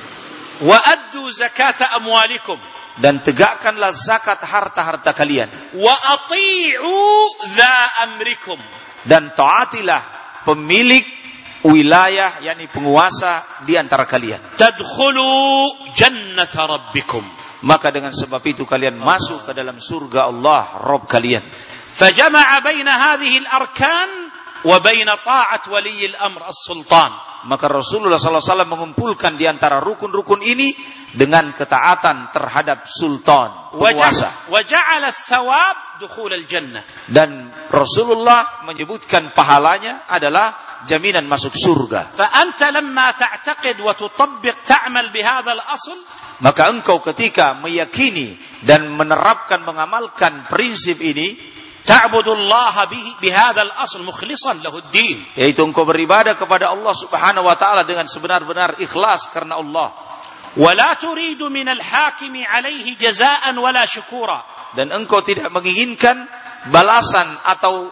Wa addu zakata amwalikum. Dan tegakkanlah zakat harta-harta kalian. Wa ati'u dha amrikum. Dan taatilah pemilik wilayah, yakni penguasa di antara kalian. Tadkhulu jannata rabbikum. Maka dengan sebab itu kalian masuk ke dalam surga Allah Rabb kalian. Fajama'a baina hadhihi al-arkan wa baina ta'at wali al-amr as-sultan. Maka Rasulullah sallallahu alaihi wasallam mengumpulkan di antara rukun-rukun ini dengan ketaatan terhadap sultan, penguasa. Wa ja'ala ats-tsawab dukhul al-jannah. Dan Rasulullah menyebutkan pahalanya adalah jaminan masuk surga. Fa anta lamma ta'taqid wa tutabbiq ta'mal bihadha al-asl. Maka engkau ketika meyakini dan menerapkan mengamalkan prinsip ini, ta'budullaha bihi bihadzal asl mukhlishan lahu ad-din. Yaitu engkau beribadah kepada Allah Subhanahu wa taala dengan sebenar-benar ikhlas karena Allah. Wa la turidu min al-hakimi alayhi jazaa'an wala syukura. Dan engkau tidak menginginkan balasan atau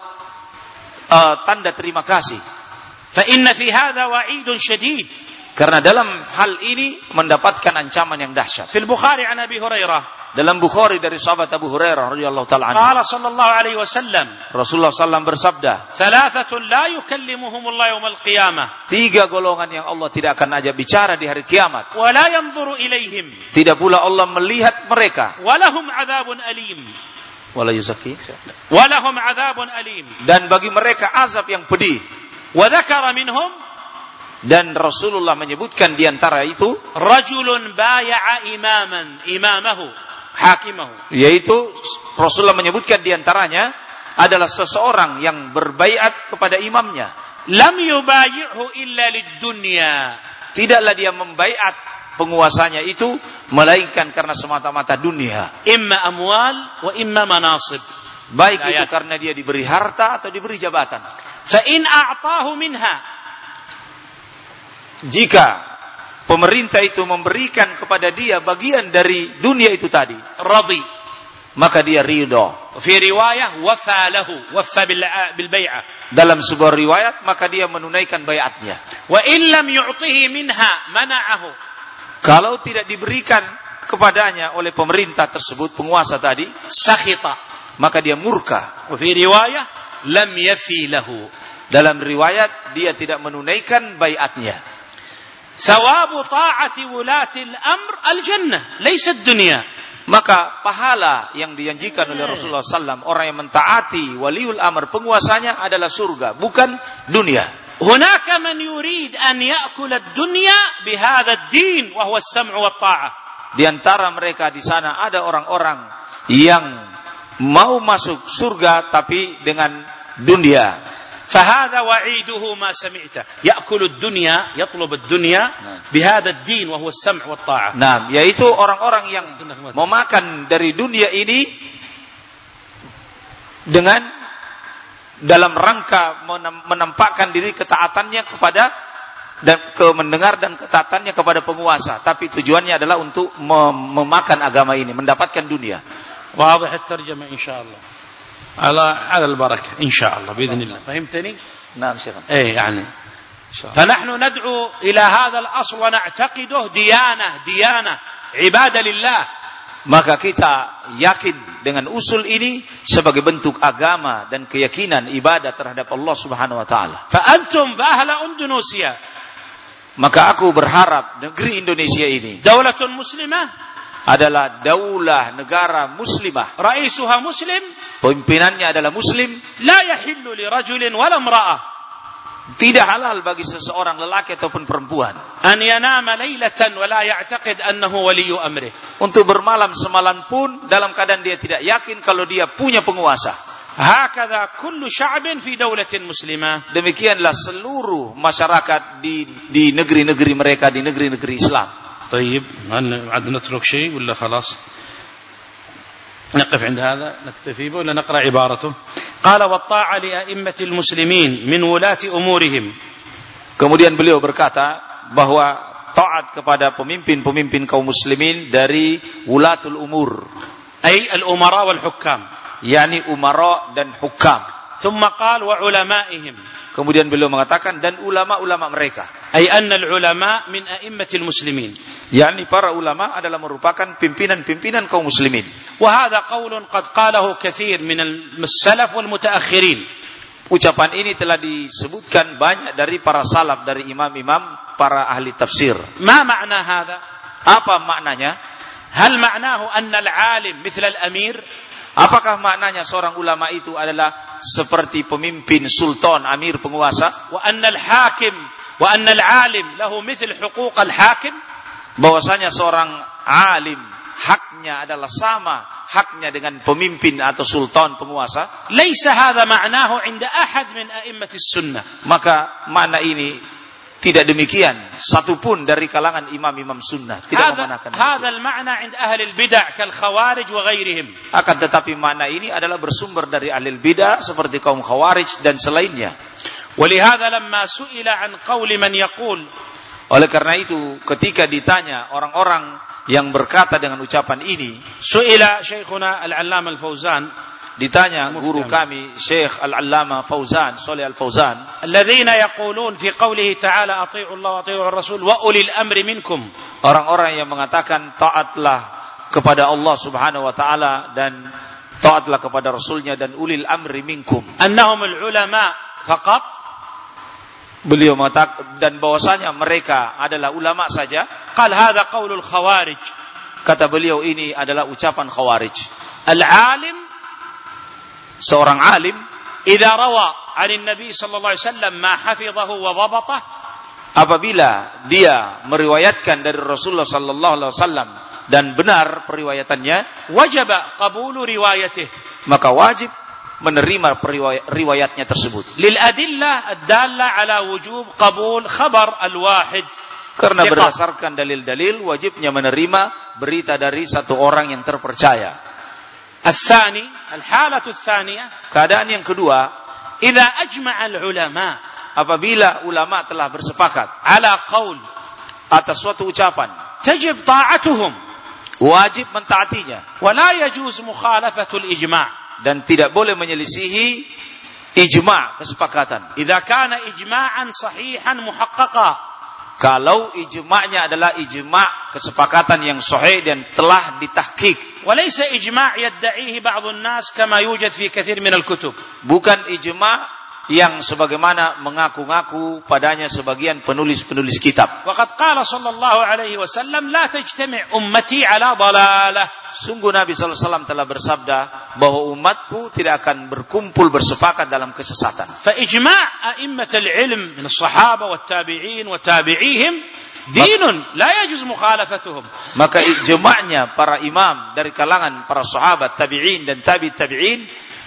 uh, tanda terima kasih. Fa inna fi hadha wa'idun syadid. Karena dalam hal ini mendapatkan ancaman yang dahsyat. Fil Bukhari an Abi Hurairah. Dalam Bukhari dari sahabat Abu Hurairah radhiyallahu taala anhu. Qala sallallahu alaihi wasallam. Rasulullah sallallahu alaihi wasallam bersabda, "Thalathatun la yukallimuhumullah yaumil qiyamah." Tiga golongan yang Allah tidak akan ajak bicara di hari kiamat. Wa la yanzuru ilaihim. Tidak pula Allah melihat mereka. Wa lahum adzabun alim. Wala yuzakki. Wa lahum adzabun alim. Dan bagi mereka azab yang pedih. Wa dzakara minhum. Dan Rasulullah menyebutkan di antara itu, rajulun baya'a imaman imamahu. hakimahu, yaitu Rasulullah menyebutkan diantaranya adalah seseorang yang berbaiat kepada imamnya. Lam yubayi'hu illa lid-dunya. Tidaklah dia membaiat penguasanya itu melainkan karena semata-mata dunia. Imma amwal wa imma manasib. Baik itu karena dia diberi harta atau diberi jabatan. Fa in a'tahu minha, jika pemerintah itu memberikan kepada dia bagian dari dunia itu tadi, radi, maka dia ridho. Fi riwayah wafa lahu, wafa bil bai'ah. Dalam sebuah riwayat maka dia menunaikan baiatnya. Wa in lam yu'tihi minha mana'ahu. Kalau tidak diberikan kepadanya oleh pemerintah tersebut, penguasa tadi, sakhita, maka dia murka. Wa fi riwayah lam yafi lahu. Dalam riwayat dia tidak menunaikan baiatnya. Thawabu ta'ati wulati al-amr al-jannah, laysa ad-dunya. Maka pahala yang dijanjikan oleh Rasulullah sallallahu alaihi wasallam orang yang mentaati waliul amr, penguasanya, adalah surga, bukan dunia. Hunaka man yurid an ya'kula ad-dunya bihadha ad-din wa huwa as-sam'u wa at-ta'ah. Di antara mereka di sana ada orang-orang yang mau masuk surga tapi dengan dunia. فهذا وعيده ما سمعته يأكل الدنيا يطلب الدنيا بهذا الدين وهو السمع والطاعة. Nah, yaitu orang-orang yang memakan dari dunia ini dengan dalam rangka menampakkan diri ketaatannya kepada dan ke mendengar dan ketaatannya kepada penguasa, tapi tujuannya adalah untuk mem- memakan agama ini, mendapatkan dunia. واضح الترجمة إن شاء الله. على على البركة إن شاء الله بإذن الله. فهمتني؟ نعم شيخ. إيه يعني. فنحن ندعو إلى هذا الأصل ونعتقده ديانة ديانة عبادة لله. Maka kita yakin dengan usul ini sebagai bentuk agama dan keyakinan ibadah terhadap Allah Subhanahu wa taala. فأنتم فأهل إندونيسيا. Maka aku berharap negeri Indonesia ini دولة مسلمة adalah daulah negara muslimah. رئيسها مسلم. Pemimpinannya adalah muslim. لا يحل لرجل ولا امرأة. Tidak halal bagi seseorang lelaki ataupun perempuan أن ينام ليلة ولا يعتقد أنه ولي أمره. untuk bermalam semalam pun dalam keadaan dia tidak yakin kalau dia punya penguasa. هكذا كل شعب في دولة مسلمة. Demikianlah seluruh masyarakat di di negeri-negeri mereka, di negeri-negeri Islam. طيب هل عاد نترك شيء ولا خلاص نقف عند هذا نكتفي به ولا نقرأ عبارته؟ قال والطاعة لأئمة المسلمين من ولاة أمورهم. Kemudian beliau berkata bahwa taat kepada pemimpin-pemimpin kaum muslimin dari wulatul umur, أي الأمراء والحكام, yakni umara dan hukam. ثم قال وعلمائهم. Kemudian beliau mengatakan dan ulama-ulama mereka. أي أن العلماء من أئمة المسلمين. yakni para ulama adalah merupakan pimpinan-pimpinan kaum muslimin. وهذا قول قد قاله كثير من السلف والمتأخرين. Ucapan ini telah disebutkan banyak dari para salaf, dari imam-imam, para ahli tafsir. ما معنى هذا؟ Apa maknanya? هل معناه أن العالم مثل الأمير؟ Apakah maknanya seorang ulama itu adalah seperti pemimpin, sultan, amir, penguasa? وأن الحاكم وأن العالم له مثل حقوق الحاكم؟ Bahwasanya seorang alim haknya adalah sama haknya dengan pemimpin atau sultan, penguasa? ليس هذا معناه عند أحد من أئمة السنة. Maka makna ini tidak demikian satupun dari kalangan imam-imam sunnah, tidak memanakan. هذا المعنى عند أهل البدع كالخوارج وغيرهم. Akan tetapi makna ini adalah bersumber dari ahli bidah seperti kaum khawarij dan selainnya. ولهذا لما سئل عن قول من يقول. Oleh karena itu ketika ditanya orang-orang yang berkata dengan ucapan ini, سئل شيخنا العلامة الفوزان, ditanya guru kami Syekh Al-Allama Fauzan, Shalih Al-Fauzan, الذين يقولون في قوله تعالى أطيعوا الله وأطيعوا الرسول وأولي الأمر منكم. Orang-orang yang mengatakan taatlah kepada Allah Subhanahu wa taala dan taatlah kepada Rasulnya dan ulil amri minkum. أنهم العلماء فقط. Beliau mengatakan dan bahwasanya mereka adalah ulama saja. قال هذا قول الخوارج. Kata beliau ini adalah ucapan khawarij. العالم, seorang alim, إذا روى عن النبي صلى الله عليه وسلم ما حفظه وضبطه, apabila dia meriwayatkan dari Rasulullah sallallahu alaihi wasallam dan benar periwayatannya, wajaba qabulu riwayatih, maka wajib menerima riwayatnya tersebut. Lil adillah ad-dalla ala wujub qabul khabar al-wahid. Karena berdasarkan dalil-dalil wajibnya menerima berita dari satu orang yang terpercaya. Al-thani, al-halatu al-thaniyah, keadaan yang kedua, idza ajma'a al-ulama, apabila ulama telah bersepakat ala qaul, atas suatu ucapan, tajib ta'atuhum, wajib mentaatinya, wa la yajuz mukhalafatu al-ijma', dan tidak boleh menyelisihi ijma', kesepakatan. Idza kana ijma'an sahihan muhaqqaqa, kalau ijma'nya adalah ijma' kesepakatan yang sahih dan telah ditahqiq. Wa laysa ijma' yad'ihi ba'd an-nas kama yujad fi katsir min al-kutub. Bukan ijma' yang sebagaimana mengaku-ngaku padanya sebagian penulis-penulis kitab. Waqad qala sallallahu alaihi wasallam la tajtami' ummati ala dalalah. Sungguh Nabi sallallahu alaihi wasallam telah bersabda bahwa umatku tidak akan berkumpul bersepakat dalam kesesatan. Fa ijma' a'immat al-ilm min as-sahaba wat-tabi'in wa tabi'ihim dinun la yajuz mukhalafatuhum. Maka ijma'nya para imam dari kalangan para sahabat, tabi'in dan tabi' tabi'in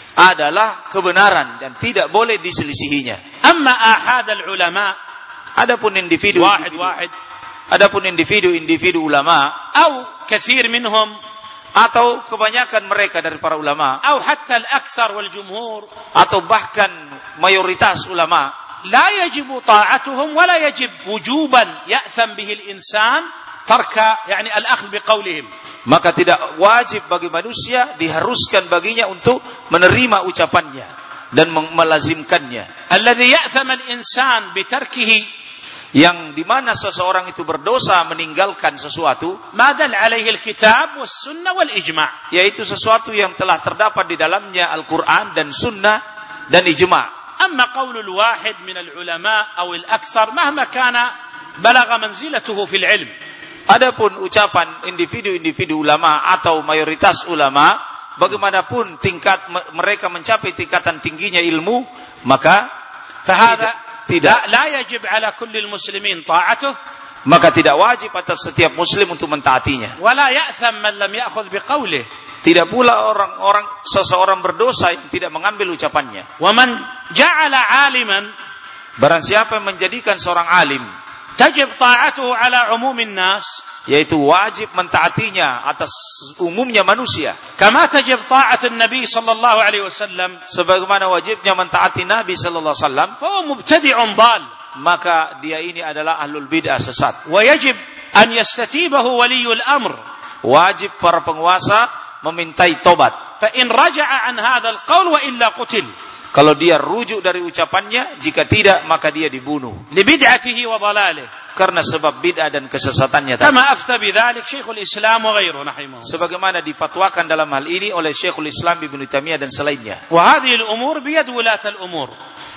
adalah kebenaran dan tidak boleh diselisihinya. Amma ahad al-ulama, adapun individu wahid wahid, adapun individu-individu ulama, atau katsir minhum, atau kebanyakan mereka dari para ulama, atau hatta al-akthar wal jumhur, atau bahkan mayoritas ulama, la yajib ta'atuhum wa la yajib wujuban ya'tham bihi al-insan tarka, yani al-akhdh biqaulihim. Maka tidak wajib bagi manusia, diharuskan baginya untuk menerima ucapannya dan melazimkannya. Alladhi ya'tham al-insan bitarkihi, yang dimana seseorang itu berdosa meninggalkan sesuatu, ma dal alaihi al-kitab was sunnah wal ijma', yaitu sesuatu yang telah terdapat di dalamnya Al-Quran dan sunnah dan ijma'. Amma qaulul wahid min al-ulama aw al-akthar mahma kana balagha manzilatuhu fil ilm. Adapun ucapan individu-individu ulama atau mayoritas ulama, bagaimanapun tingkat mereka mencapai tingkatan tingginya ilmu, maka fahadha tidak la yajib ala kulli al-muslimin ta'atuh, maka tidak wajib atas setiap muslim untuk mentaatinya. Wala ya'tham man lam ya'khudh biqaulihi, tidak pula orang-orang seseorang berdosa yang tidak mengambil ucapannya. Wa man ja'ala 'aliman, barang siapa yang menjadikan seorang alim, tajib ta'atuhu ala umumin nas, yaitu wajib mentaatinya atas umumnya manusia. Kama tajib ta'atun Nabi sallallahu alaihi wasallam, sebagaimana wajibnya mentaati Nabi sallallahu alaihi wasallam. Fa huwa mubtadi'un dhal, maka dia ini adalah ahlul bid'ah, sesat. Wa yajib an yastatibahu waliyul amr, wajib para penguasa memintai tobat. Fa in raja'a an hadzal qaul wa illa qutil, kalau dia rujuk dari ucapannya, jika tidak maka dia dibunuh. Li bid'atihi wa dhalalihi, karena sebab bid'ah dan kesesatannya. Kama afta bidzalik Syekhul Islam wa ghairuhu rahimahu, sebagaimana difatwakan dalam hal ini oleh Syekhul Islam Ibnu Taimiyah dan selainnya. Wa hadhihi al-umur biyad wulat al-umur,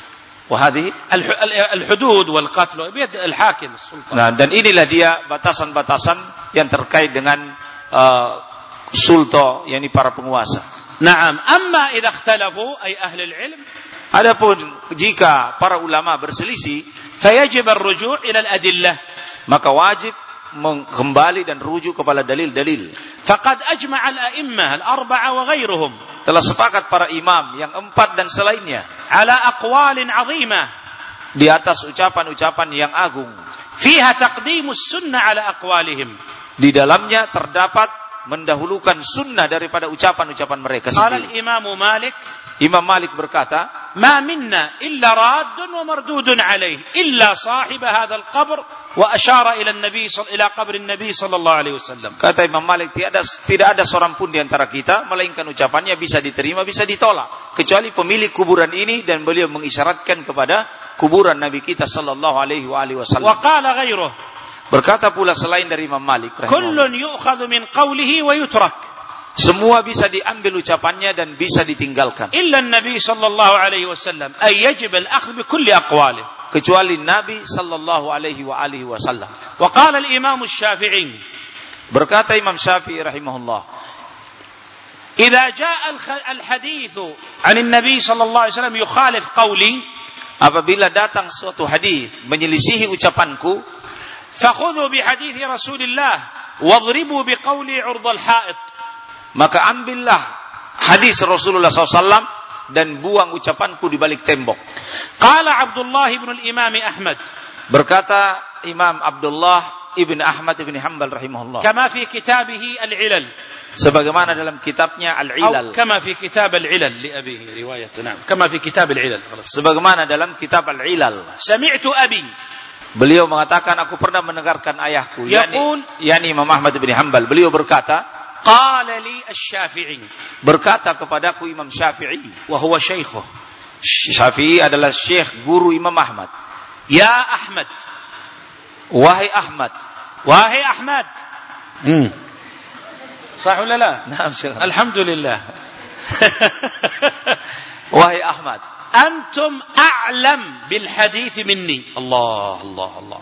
wa hadhihi al-hudud wal qatl biyad al-hakim as-sultan. Nah, dan inilah dia batasan-batasan yang terkait dengan uh, sultan, yakni para penguasa. Naam, amma idza ikhtalafu ay ahli al-ilm, adapun jika para ulama berselisih, fayajib ar-ruju' ila al-adillah, maka wajib kembali dan rujuk kepada dalil-dalil. Faqad ajma'a al-a'immah al-arba'a wa ghairuhum, telah sepakat para imam yang empat dan selainnya, ala aqwalin 'azimah, di atas ucapan-ucapan yang agung, fiha taqdimus sunnah ala aqwalihim, di dalamnya terdapat mendahulukan sunnah daripada ucapan-ucapan mereka sendiri. Qala al-Imam Malik, Imam Malik berkata, ma minna illa raddun wa mardudun alayh illa sahib hadha al-qabr, wa asyara ila an-nabi ila qabr an-nabi sallallahu alaihi wasallam. Kata Imam Malik, tidak ada tidak ada seorang pun di antara kita melainkan ucapannya bisa diterima bisa ditolak, kecuali pemilik kuburan ini, dan beliau mengisyaratkan kepada kuburan Nabi kita sallallahu alaihi wasallam. Wa qala ghairuhu, berkata pula selain dari Imam Malik, kullun yu'khadhu min qawlihi wa yutrak, semua bisa diambil ucapannya dan bisa ditinggalkan, illa an-nabi sallallahu alaihi wasallam ay yajib al-akhdh bi kulli aqwalihi, kecuali Nabi sallallahu alaihi wa alihi wasallam. Wa qala al-Imam Asy-Syafi'i, berkata Imam Syafi'i rahimahullah, idza jaa al-hadits 'an an-nabi sallallahu alaihi wasallam yukhalif qawli, apabila datang suatu hadis menyelisihi ucapanku, fakhudhu bi hadithi Rasulillah, واضربوا بقولي عرض الحائط. Maka ambillah hadis Rasulullah shallallahu alaihi wasallam dan buang ucapanku di balik tembok. Qala Abdullah ibn al-Imam Ahmad. Berkata Imam Abdullah ibn Ahmad ibn Hanbal rahimahullah. Kama fi kitabih al-Ilal. Sebagaimana dalam kitabnya Al-Ilal. Kama fi kitab Al-Ilal li abihi riwayat. Naam. Kama fi kitab Al-Ilal. Sebagaimana dalam kitab Al-Ilal. Sami'tu abi. Beliau mengatakan aku pernah mendengarkan ayahku Yaqul, yani, yani Imam Ahmad bin Hanbal. Beliau berkata, qala li asy-Syafi'i. Berkata kepadaku Imam Syafi'i, wa huwa syaikhuh. Syafi'i adalah syekh guru Imam Ahmad. Ya Ahmad. Wahai Ahmad. Wahai Ahmad. Hmm. Sah wala la? Naam, Syekh. Alhamdulillah. Wahai Ahmad, antum a'lam bil hadits minni. Allah, Allah, Allah.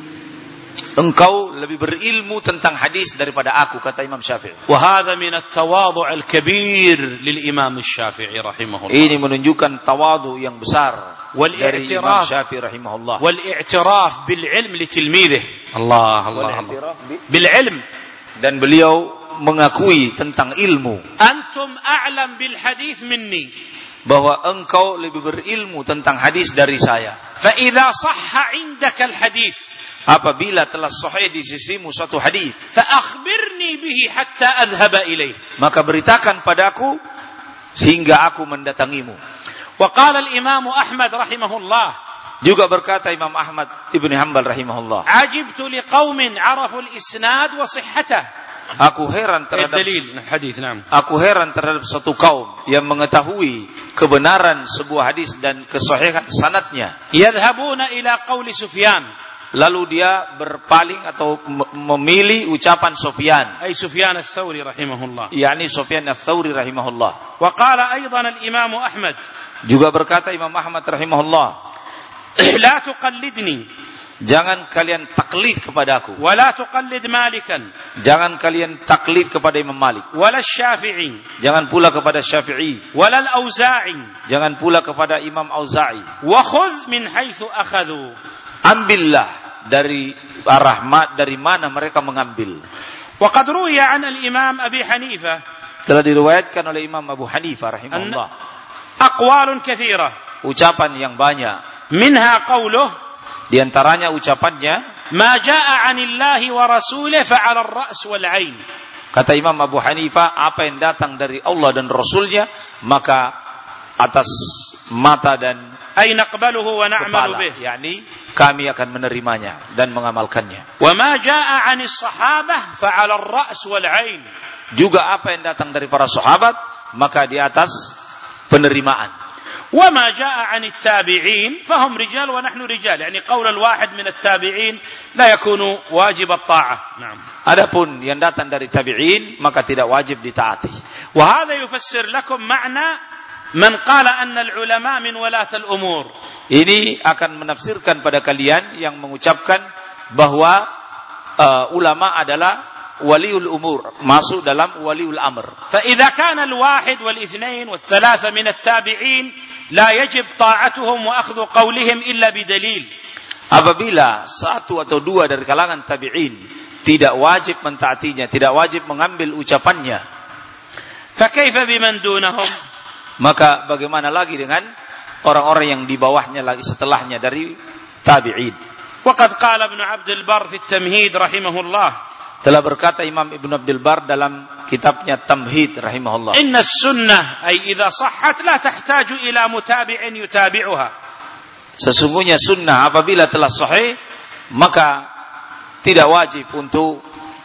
Engkau lebih berilmu tentang hadis daripada aku, kata Imam Syafi'i. Wa hadha min at-tawadhu' al-kabir lil Imam Syafi'i rahimahullah. Ini menunjukkan tawadhu yang besar wal dari Imam Syafi'i rahimahullah. Wal i'tiraf bil ilm li tilmidhihi. Allah, Allah, Allah. Bil ilm, dan beliau mengakui tentang ilmu. Antum a'lam bil hadits minni. Bahwa engkau lebih berilmu tentang hadis dari saya. Fa idza sahha 'indaka al hadits, apabila telah sahih di sisimu suatu hadis, fa akhbirni bihi hatta adhhaba ilaih, maka beritakan padaku hingga aku mendatangimu. Wa qala al Imam Ahmad rahimahullah, juga berkata Imam Ahmad ibn Hanbal rahimahullah, ajibtu liqaumin 'arafu al isnad wa sihhatah. Aku heran terhadap hadis, naam. Aku heran terhadap satu kaum yang mengetahui kebenaran sebuah hadis dan kesahihan sanadnya. Yadhhabuna ila qauli Sufyan. Lalu dia berpaling atau memilih ucapan Sufyan. Ay Sufyan ats-Tsauri rahimahullah. Yani Sufyan ats-Tsauri rahimahullah. Wa qala aidan al-Imam Ahmad. Juga berkata Imam Ahmad rahimahullah, la tuqallidni. Jangan kalian taklid kepadaku. Wala tuqallid Malikan. Jangan kalian taklid kepada Imam Malik. Wala Syafi'i. Jangan pula kepada Syafi'i. Wala Al-Auza'i. Jangan pula kepada Imam Auza'i. Wa khudh min haitsu akhadhu. Ambillah dari arah dari mana mereka mengambil. Wa qad ruwiya 'an al-Imam Abi Hanifah. Telah diriwayatkan oleh Imam Abu Hanifah rahimahullah. Aqwalun katsirah. Ucapan yang banyak. Minha qawluhu. Di antaranya ucapannya, ma jaa'a 'anillahi wa rasulihi fa'ala ar-ra's wal 'ain. Kata Imam Abu Hanifah, apa yang datang dari Allah dan Rasulnya, maka atas mata dan ay naqbaluhu wa na'malu bih, yakni kami akan menerimanya dan mengamalkannya. Wa ma jaa'a 'anis sahabah fa'ala ar-ra's wal 'ain. Juga apa yang datang dari para sahabat, maka di atas penerimaan. وما جاء عن التابعين فهم رجال ونحن رجال, يعني قول الواحد من التابعين لا يكون واجب الطاعة. نعم. Adapun yang datang dari tabi'in maka tidak wajib ditaati. وهذا يفسر لكم معنى من قال أن العلماء من ولاة الأمور. Ini akan menafsirkan pada kalian yang mengucapkan bahwa uh, ulama adalah waliul umur, masuk dalam waliul amr. فإذا كان الواحد والاثنين والثلاثة من التابعين لا يجب طاعتهم وأخذ قولهم إلا بدليل. Apabila satu atau dua dari kalangan tabi'in tidak wajib mentaatinya, tidak wajib mengambil ucapannya, فكيف بمن دونهم? Maka bagaimana lagi dengan orang-orang yang di bawahnya lagi setelahnya dari tabi'in. وقد قال ابن عبد البر في التمهيد رحمه الله, telah berkata Imam Ibn Abdul Bar dalam kitabnya Tamhid rahimahullah, inna sunnah ay idza sahhat la tahtaju ila mutabi'in yutabi'uha. Sesungguhnya sunnah apabila telah sahih maka tidak wajib untuk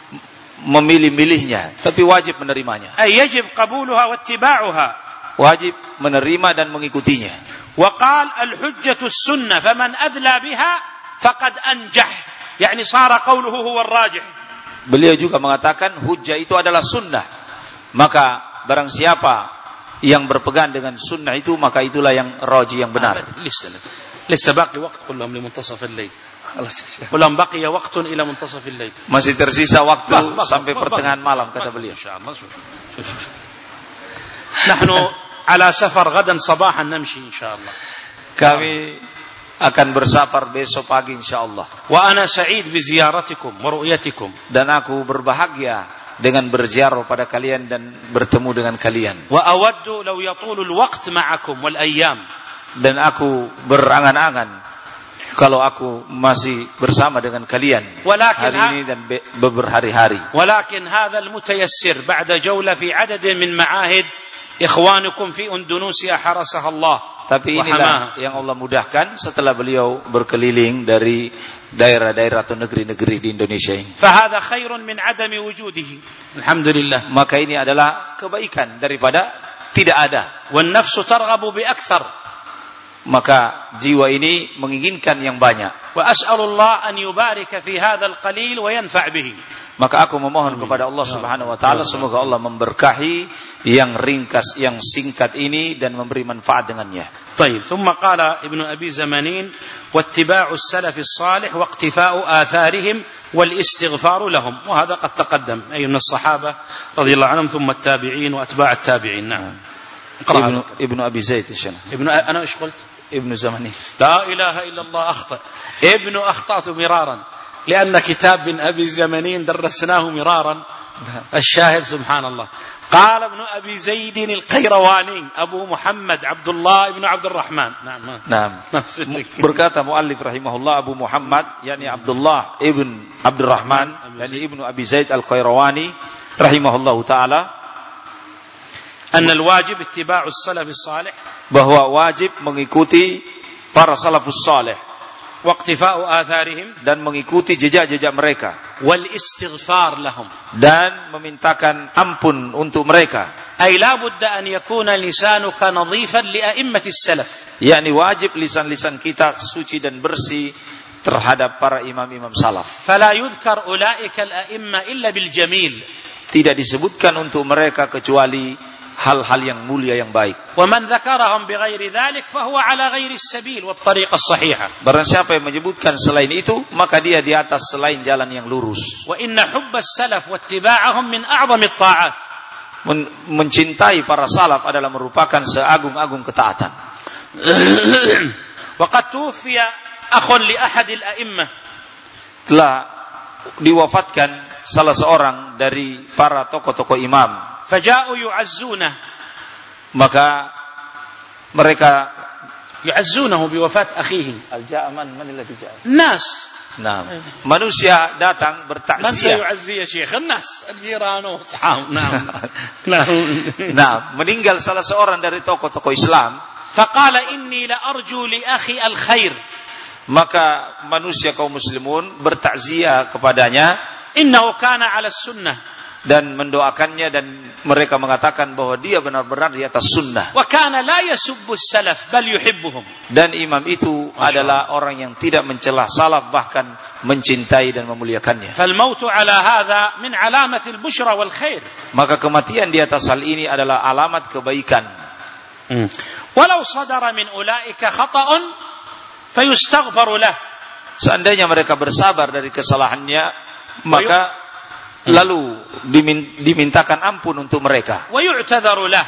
memilih-milihnya, tapi wajib menerimanya. Ay yajib qabuluha wa ittiba'uha. Wajib menerima dan mengikutinya. Wa qala al-hujjatu as-sunnah faman adla biha faqad anjah. Yani sara qawluhu huwa ar-rajih. Beliau juga mengatakan hujjah itu adalah sunnah. Maka barang siapa yang berpegang dengan sunnah itu maka itulah yang rajih, yang benar. Lissa lissa baqi waqt kullum li muntasaf al-lail. Kullum baqiya waqtun ila muntasaf al-lail. Masih tersisa waktu bah, bah, sampai bah, pertengahan bah, malam kata bah, beliau. Insyaallah. Nahnu ala safar gadan sabahan namshi insyaallah. Kami akan bersafar besok pagi insyaallah. Wa ana sa'id bi ziyaratikum wa ru'yatikum. Dan aku berbahagia dengan berziarah pada kalian dan bertemu dengan kalian. Wa awaddu law yatulu al-waqt ma'akum wal ayyam. Dan aku berangan-angan kalau aku masih bersama dengan kalian hari ini dan beberhari-hari. Walakin hadha al-mutayassir ba'da jawla fi 'adad min ma'ahid ikhwanukum fi Indonesia harasaha Allah. Tapi inilah yang Allah mudahkan setelah beliau berkeliling dari daerah-daerah atau negeri-negeri di Indonesia ini. Fahadha khairun min 'adami wujudihi. Alhamdulillah. Maka ini adalah kebaikan daripada tidak ada. Wan nafsu targhabu bi akthar. Maka jiwa ini menginginkan yang banyak. Wa as'alullah an yubarika fi hadzal qalil wa yanfa' bihi. Maka aku memohon kepada Allah Subhanahu wa taala semoga Allah memberkahi yang ringkas, yang singkat ini dan memberi manfaat dengannya. Baik, ثم قال ابن ابي زمانين واتباع السلف الصالح واقتفاء آثارهم والاستغفار لهم وهذا قد تقدم أي من الصحابة رضي الله عنهم ثم التابعين وأتباع التابعين. نعم. ابن ابن ابي زيد الشنه. ابن انا ايش قلت؟ ابن زمانين. لا إله إلا الله أخطأ. ابن أخطأت مرارا لأن كتاب بن أبي زمانين درسناه مرارا. الشاهد سبحان الله. قال ابن أبي زيد القيرواني أبو محمد عبد الله ابن عبد الرحمن. نعم نعم. Berkata muallif rahimahullah Abu Muhammad yakni Abdullah ibn Abdul Rahman yakni ibnu Abi Zaid al-Qayrawani rahimahullahu taala أن الواجب اتباع السلف الصالح bahwa wajib mengikuti para salafus saleh واقتفاء آثارهم dan mengikuti jejak-jejak mereka والاستغفار لهم dan memintakan ampun untuk mereka. أي لا بد أن يكون لسانك نظيفا لأئمة السلف. yakni wajib lisan-lisan kita suci dan bersih terhadap para imam-imam salaf. فلا يذكر أولئك الأئمة إلا بالجميل. Tidak disebutkan untuk mereka kecuali hal-hal yang mulia yang baik. ومن ذكرهم بغير ذلك فهو على غير السبيل والطريقة الصحيحة. Barang siapa yang menyebutkan selain itu, maka dia di atas selain jalan yang lurus. وإن حب السلف واتباعهم من أعظم الطاعات. Men- mencintai para salaf adalah merupakan seagung-agung ketaatan. وقد توفي أخ لأحد الأئمة. Telah diwafatkan salah seorang dari para tokoh-tokoh imam. فجاءوا يعزونه. Maka mereka يعزونه بوفاة أخيه. Al-ja'a man man alladhi ja'a. الناس. Nah, manusia datang من bertakziah. سيعزي يا شيخ؟ الناس الجيران والأصحاب. نعم. نعم. Nah, meninggal salah seorang dari tokoh-tokoh Islam. فقال إني لأرجو لأخي الخير. Maka manusia kaum muslimun bertakziah kepadanya. إنه كان على السنة. Dan mendoakannya dan mereka mengatakan bahwa dia benar-benar di atas sunnah. وكان لا يسب السلف بل يحبهم. Dan imam itu adalah orang yang tidak mencela salaf bahkan mencintai dan memuliakannya. فالموت على هذا من علامة البشرى والخير. Maka kematian di atas hal ini adalah alamat kebaikan. ولو صدر من أولئك خطأ فيستغفر له. Seandainya mereka bersabar dari kesalahannya, maka lalu dimintakan ampun untuk mereka. ويعتذر له.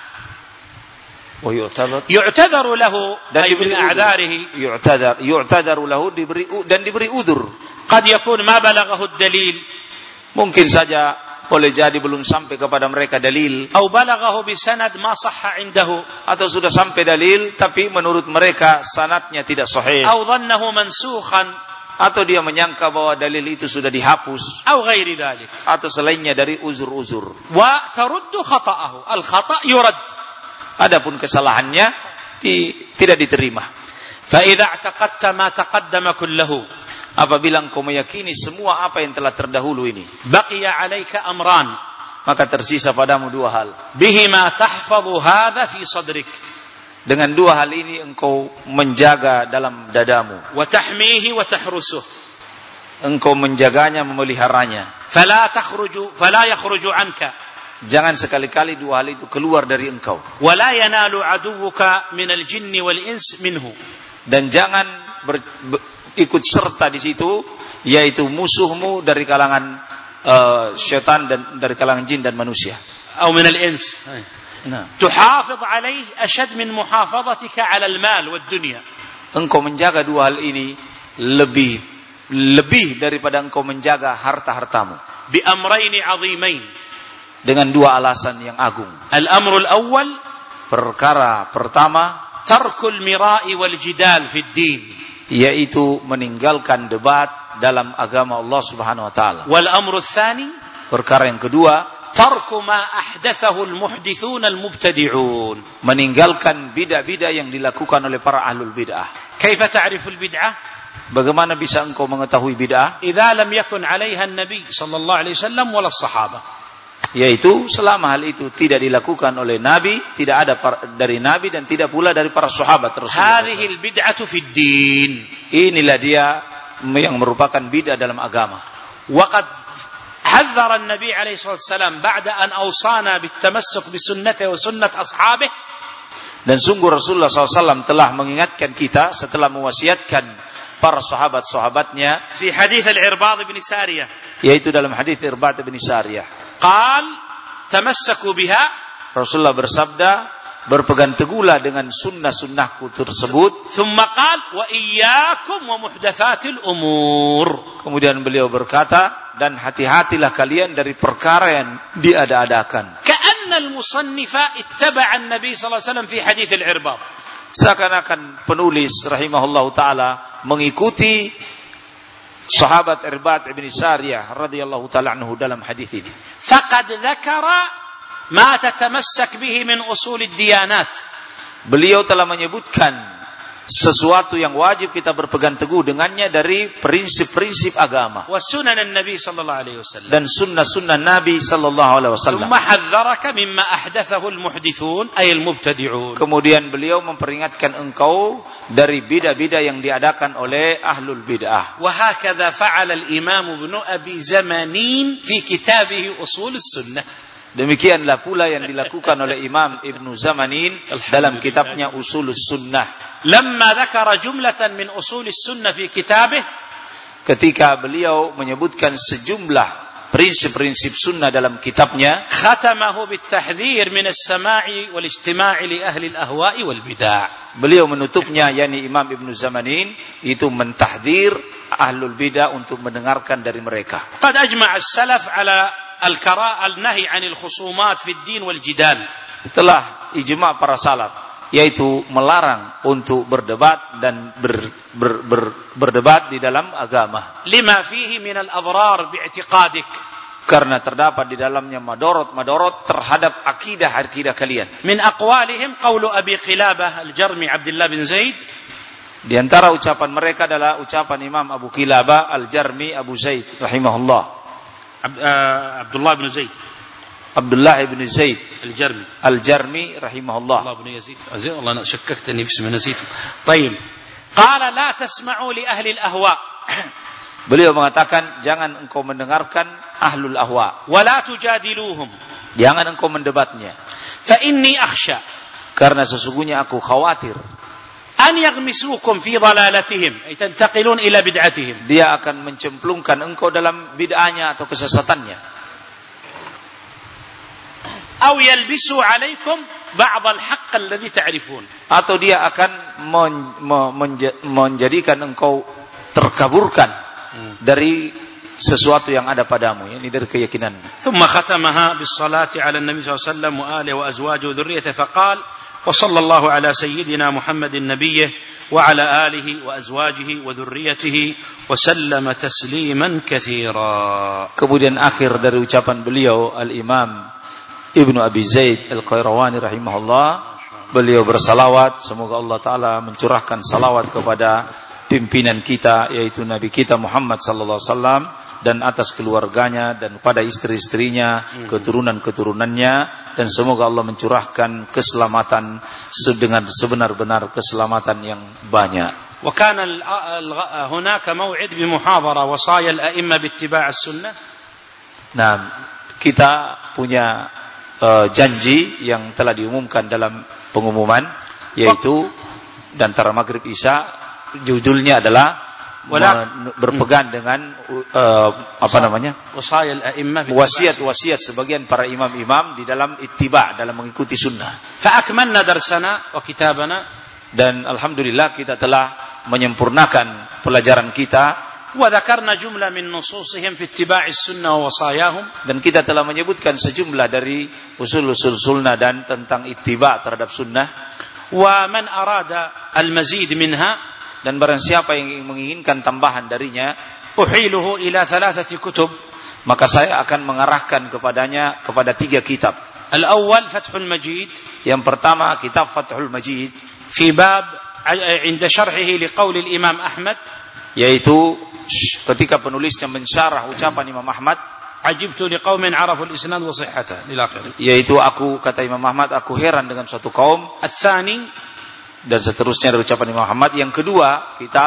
ويعتذر يعتذر له dan أي diberi من أعذاره. يعتذر يعتذر له diberi dan diberi udur. قد يكون ما بلغه الدليل. Mungkin saja boleh jadi belum sampai kepada mereka dalil. أو بلغه بسند ما صح عنده. Atau sudah sampai dalil tapi menurut mereka sanadnya tidak sahih. أو ظنه منسوخا. Atau dia menyangka bahwa dalil itu sudah dihapus. أو غير ذلك. Atau selainnya dari uzur-uzur. وترد خطأه. الخطأ يرد. Adapun kesalahannya di, tidak diterima. فإذا اعتقدت ما تقدم كله. Apabila engkau meyakini semua apa yang telah terdahulu ini, بقي عليك أمران. maka tersisa padamu dua hal. بهما تحفظ هذا في صدرك. Dengan dua hal ini engkau menjaga dalam dadamu. وتحميه وتحرسه. Engkau menjaganya, memeliharanya. فلا تخرج فلا يخرج عنك. Jangan sekali-kali dua hal itu keluar dari engkau. ولا ينال عدوك من الجن والإنس منه. Dan jangan ber, ber, ikut serta di situ, yaitu musuhmu dari kalangan uh, syaitan dan dari kalangan jin dan manusia. أو من الإنس. Nah. تحافظ عليه أشد من محافظتك على المال والدنيا. engkau menjaga dua hal ini lebih lebih daripada engkau menjaga harta-hartamu. Bi amrayni 'azimain. Dengan dua alasan yang agung. Al-amru al-awwal, perkara pertama, tarkul mira'i wal jidal fid din, yaitu meninggalkan debat dalam agama Allah Subhanahu wa taala. Wal amru tsani, perkara yang kedua, tarku ma ahdathahu al-muhdithun al-mubtadi'un, meninggalkan bid'ah-bid'ah yang dilakukan oleh para ahlul bid'ah. Kaifa ta'rifu al-bid'ah? Bagaimana bisa engkau mengetahui bid'ah? Idza lam yakun 'alaiha an-nabi sallallahu alaihi wasallam wala as-sahabah. Yaitu selama hal itu tidak dilakukan oleh Nabi, tidak ada dari Nabi dan tidak pula dari para sahabat Rasulullah. Hadhihi al-bid'atu fid din. Inilah dia yang merupakan bid'ah dalam agama. Wa qad hadzara an-nabi alaihi wasallam ba'da an awsana bit-tamassuk bi sunnati wa sunnat ashabihi. Dan sungguh Rasulullah shallallahu alaihi wasallam telah mengingatkan kita setelah mewasiatkan para sahabat-sahabatnya fi hadits al-Irbad bin Sariyah, yaitu dalam hadis Irbad bin Sariyah. Qal tamassaku biha, Rasulullah bersabda, berpegang teguhlah dengan sunnah-sunnahku tersebut. Thumma qal wa iyyakum wa muhdatsatil umur. Kemudian beliau berkata, dan hati-hatilah kalian dari perkara yang diada-adakan. Ka'anna al-musannifa ittaba'a an-nabi sallallahu alaihi wasallam fi hadits al-Irbad. Seakan-akan penulis rahimahullahu taala mengikuti sahabat Irbad bin Sariyah radhiyallahu taala anhu dalam hadis ini. Faqad dzakara ma tatamassak bihi min usul ad-diyanat. Beliau telah menyebutkan sesuatu yang wajib kita berpegang teguh dengannya dari prinsip-prinsip agama. Wa sunan an-nabi sallallahu alaihi wasallam. Dan sunnah-sunnah Nabi sallallahu alaihi wasallam. Thumma hadzaraka mimma ahdathahu al-muhdithun ay al-mubtadi'un. Kemudian beliau memperingatkan engkau dari bidah-bidah yang diadakan oleh ahlul bid'ah. Wa hakadha fa'ala al-imam ibn abi zamanin fi kitabih usul as-sunnah. Demikianlah pula yang dilakukan oleh Imam Ibnu Zamanin dalam kitabnya Usulus Sunnah. Lamma dzakara jumlatan min usulis sunnah fi kitabih, ketika beliau menyebutkan sejumlah prinsip-prinsip sunnah dalam kitabnya, khatamahu bitahdhir min as-sama'i wal istima'i li ahli al-ahwa'i wal bid'ah. Beliau menutupnya, yakni Imam Ibnu Zamanin itu mentahdzir ahlul bidah untuk mendengarkan dari mereka. Qad ajma'a as-salaf ala al-kara' al-nahy 'anil khusumat fi ad-din wal jidal. Telah ijma' para salaf, yaitu melarang untuk berdebat dan ber, ber, ber, berdebat di dalam agama. Lima fihi min al-adrar bi'tiqadik. Karena terdapat di dalamnya madorot-madorot terhadap akidah-akidah kalian. Min aqwalihim qawlu Abi Qilabah al-Jarmi Abdullah bin Zaid. Di antara ucapan mereka adalah ucapan Imam Abu Qilabah al-Jarmi Abu Zaid rahimahullah. Abdullah bin Zaid. Abdullah bin Zaid الجرمي الجرمي رحمه الله. الله بن يزيد أزيد الله أنا شككتني في اسمه نسيته. طيب قال لا تسمعوا لأهل الأهواء. Beliau mengatakan, jangan engkau mendengarkan ahlul ahwa. ولا تجادلوهم. Jangan engkau mendebatnya. فإني أخشى. Karena sesungguhnya aku khawatir. أن يغمسوكم في ضلالتهم أي تنتقلون إلى بدعتهم. Dia akan mencemplungkan engkau dalam bid'ahnya atau kesesatannya. أو يلبسوا عليكم بعض الحق الذي تعرفون. Atau dia akan men- men- menjadikan engkau terkaburkan hmm. dari sesuatu yang ada padamu, ini dari keyakinan. ثم ختمها بالصلاة على النبي صلى الله عليه وسلم وآله وأزواجه وذريته فقال وصلى الله على سيدنا محمد نبيه وعلى آله وأزواجه وذريته وسلم تسليما كثيرا. Kemudian akhir dari ucapan beliau Al-Imam Ibnu Abi Zaid Al-Qayrawani rahimahullah, beliau bersalawat, semoga Allah Ta'ala mencurahkan salawat kepada pimpinan kita, yaitu Nabi kita Muhammad sallallahu alaihi wasallam, dan atas keluarganya dan pada istri-istrinya, keturunan-keturunannya, dan semoga Allah mencurahkan keselamatan dengan sebenar-benar keselamatan yang banyak. وكان هناك موعد بمحاضرة وصايا الأئمة باتباع السنة. Nah, kita punya Uh, janji yang telah diumumkan dalam pengumuman, yaitu dan antara maghrib isya, judulnya adalah men- berpegang dengan uh, apa namanya wasiat-wasiat sebagian para imam-imam di dalam ittiba, dalam mengikuti sunnah. فأكملنا درسنا وكتابنا. Dan alhamdulillah kita telah menyempurnakan pelajaran kita. وذكرنا جملة من نصوصهم في اتباع السنة ووصاياهم. Dan kita telah menyebutkan sejumlah dari usul-usul sunnah dan tentang ittiba terhadap sunnah. ومن أراد المزيد منها, dan barang siapa yang menginginkan tambahan darinya, أحيله إلى ثلاثة كتب. maka saya akan mengarahkan kepadanya kepada tiga kitab. الأول فتح المجيد. Yang pertama kitab Fathul Majid. في باب عند شرحه لقول الإمام أحمد. Yaitu ketika penulisnya mensyarah ucapan Imam Ahmad. عجبت لقوم عرفوا الإسناد وصحته إلى آخره. Yaitu aku, kata Imam Ahmad, aku heran dengan suatu kaum. الثاني, dan seterusnya dari ucapan Imam Ahmad. Yang kedua kitab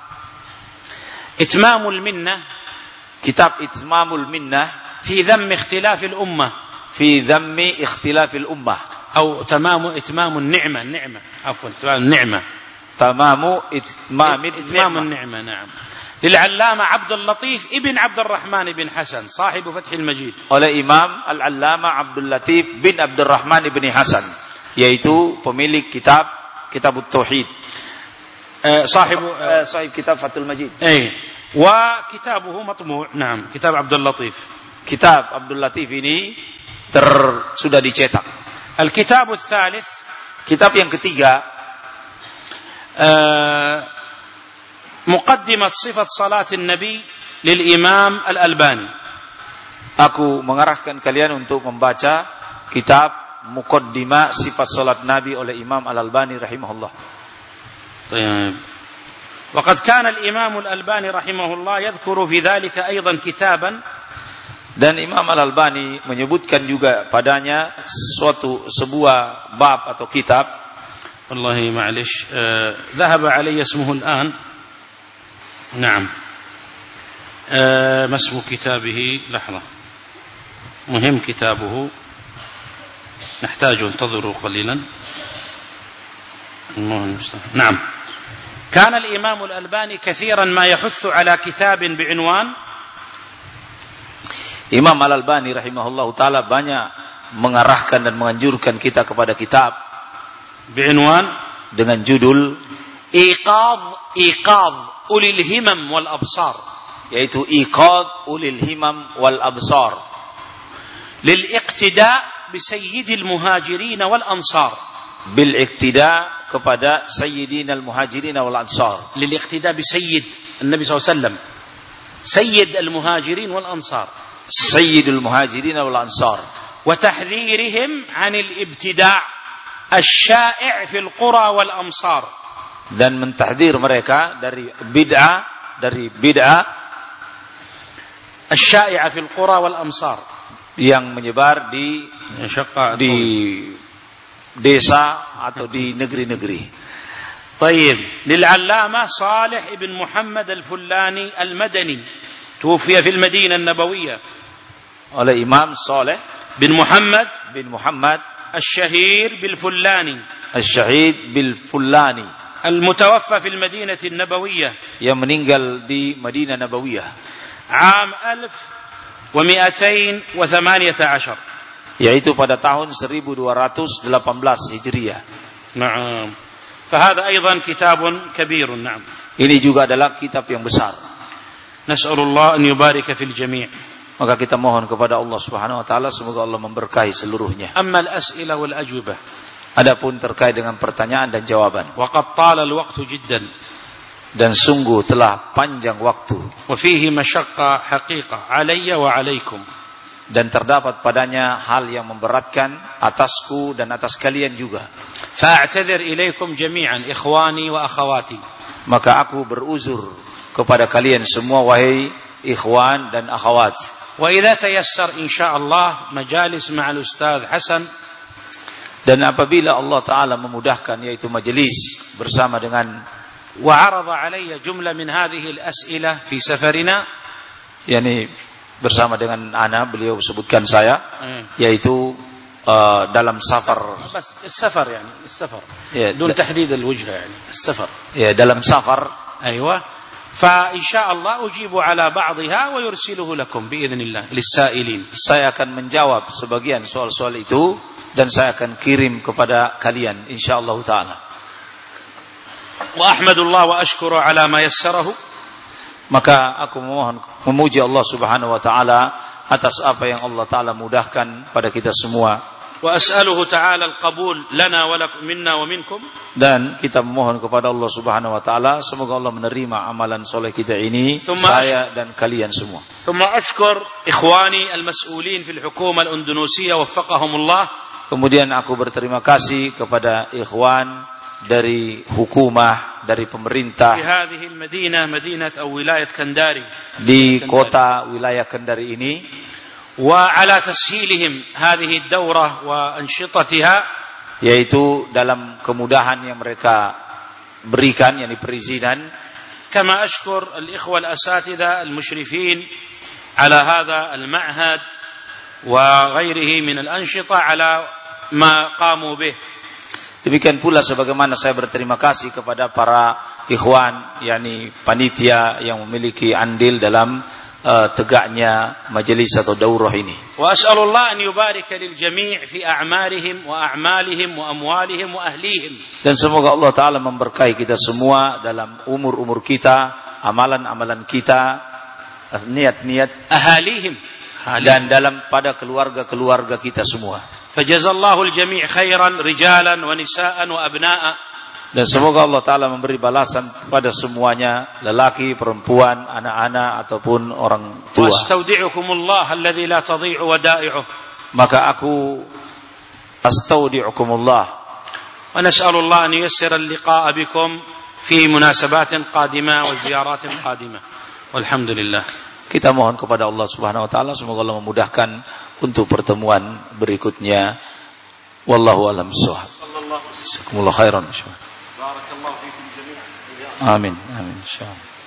إتمام المنة. kitab Itmamul Minnah في ذم اختلاف الأمة. في ذم اختلاف الأمة. أو تمام إتمام النعمة. النعمة عفوا تمام النعمة. تمام إتمام إتمام النعمة. نعم. للعلامة عبد اللطيف ابن عبد الرحمن بن حسن صاحب فتح المجيد. oleh Imam Al-Allamah Abdul Latif bin Abdul Rahman bin Hasan, yaitu pemilik kitab Kitab Tauhid. uh, صاحب uh, صاحب kitab Fathul Majid. أي. وكتابه مطبوع. نعم. كتاب عبد اللطيف. Kitab Abdul Latif ini ter sudah dicetak. الكتاب الثالث, kitab yang ketiga, uh, مقدمة صفة صلاة النبي للإمام الألباني. Aku mengarahkan kalian untuk membaca kitab Muqaddimah Sifat Salat Nabi oleh Imam Al-Albani rahimahullah. طيب. وقد كان الإمام الألباني رحمه الله يذكر في ذلك أيضا كتابا. Dan Imam Al-Albani menyebutkan juga padanya suatu sebuah bab atau kitab. والله معلش uh, ذهب علي اسمه الآن. نعم. uh, ما اسم كتابه؟ لحظة. مهم كتابه، نحتاج انتظروا قليلا. الله المستعان. نعم. كان الإمام الألباني كثيرا ما يحث على كتاب بعنوان. Imam Al-Albani rahimahullahu taala banyak mengarahkan dan menganjurkan kita kepada kitab بعنوان dengan judul إيقاظ إيقاظ أولي الهمم والأبصار. yaitu Iqad Ulil Himam wal Absar, للاقتداء بسيد المهاجرين والأنصار. bil iqtida kepada sayyidina al-muhajirin wal ansar. للاقتداء بسيد النبي صلى الله عليه وسلم، سيد المهاجرين والأنصار، sayyidul muhajirin wal ansar. وتحذيرهم عن الابتداع الشائع في القرى والأمصار. dan mentahdzir mereka dari bid'ah dari bid'ah الشائعة في القرى والأمصار yang menyebar di di desa atau di negeri-negeri. طيب. للعلامة صالح بن محمد الفلاني المدني، توفي في المدينة النبوية. oleh Imam Saleh bin Muhammad bin Muhammad الشهير بالفلاني الشهيد بالفلاني المتوفى في المدينة النبوية، yang meninggal di Madinah Nabawiyah عام ألف ومئتين وثمانية عشر، yaitu pada tahun seribu dua ratus delapan belas Hijriah. نعم. فهذا أيضا كتاب كبير. نعم. Ini juga adalah kitab yang besar. نسأل الله أن يبارك في الجميع. Maka kita mohon kepada Allah Subhanahu wa taala semoga Allah memberkahi seluruhnya. أما الأسئلة والأجوبة، adapun terkait dengan pertanyaan dan jawaban, وقد طال الوقت جدا، dan sungguh telah panjang waktu, وفيه مشقة حقيقة علي وعليكم، dan terdapat padanya hal yang memberatkan atasku dan atas kalian juga. فأعتذر إليكم جميعا إخواني وأخواتي. Maka aku beruzur kepada kalian semua wahai ikhwan dan akhwat. وإذا تيسر إن شاء الله مجالس مع الأستاذ حسن. Dan apabila Allah Ta'ala memudahkan yaitu majelis bersama dengan وعرض علي جملة من هذه الأسئلة في سفرنا، yakni bersama dengan ana beliau sebutkan saya hmm. yaitu uh, dalam safar بس السفر يعني السفر ya, دون da- تحديد الوجهة يعني السفر ya dalam safar أيوة. فإن شاء الله أجيب على بعضها ويرسله لكم بإذن الله للسائلين. saya akan menjawab sebagian soal-soal itu dan saya akan kirim kepada kalian insyaallah taala. وأحمد الله وأشكر على ما يسره. Maka aku memohon memuji Allah Subhanahu wa taala atas apa yang Allah taala mudahkan pada kita semua. وأسأله تعالى القبول لنا ولكم منا ومنكم. Dan kita memohon kepada Allah Subhanahu wa taala semoga Allah menerima amalan soleh kita ini, saya dan kalian semua. ثم أشكر إخواني المسؤولين في الحكومة الأندونيسية وفقهم الله. Kemudian aku berterima kasih kepada ikhwan dari hukumah, dari pemerintah في هذه المدينة مدينة أو ولاية كنداري di kota wilayah Kendari ini, وعلى تسهيلهم هذه الدورة وأنشطتها, yaitu dalam kemudahan yang mereka berikan, yakni perizinan. كما أشكر الإخوة الأساتذة المشرفين على هذا المعهد وغيره من الأنشطة على ما قاموا به. Demikian pula sebagaimana saya berterima kasih kepada para ikhwan, yakni panitia yang memiliki andil dalam uh, tegaknya majelis atau daurah ini. وأسأل الله أن يبارك للجميع في أعمالهم وأعمالهم وأموالهم وأهليهم. Dan semoga Allah Ta'ala memberkahi kita semua dalam umur-umur kita, amalan-amalan kita, niat-niat أهاليهم, dan dalam pada keluarga-keluarga kita semua. فجزا الله الجميع خيرا رجالا ونساء وأبناء. Dan semoga Allah Ta'ala memberi balasan pada semuanya, lelaki, perempuan, anak-anak ataupun orang tua. وأستودعكم الله الذي لا تضيع ودائعه. Maka aku astaudi'ukumullah. ونسأل الله أن ييسر اللقاء بكم في مناسبات قادمة وزيارات قادمة. والحمد لله. Kita mohon kepada Allah Subhanahu wa taala semoga Allah memudahkan untuk pertemuan berikutnya. Wallahu a'lam bissawab. Jazakumullahu khairan. Barakallahu fikum jami'an. Amin. Amin insyaallah.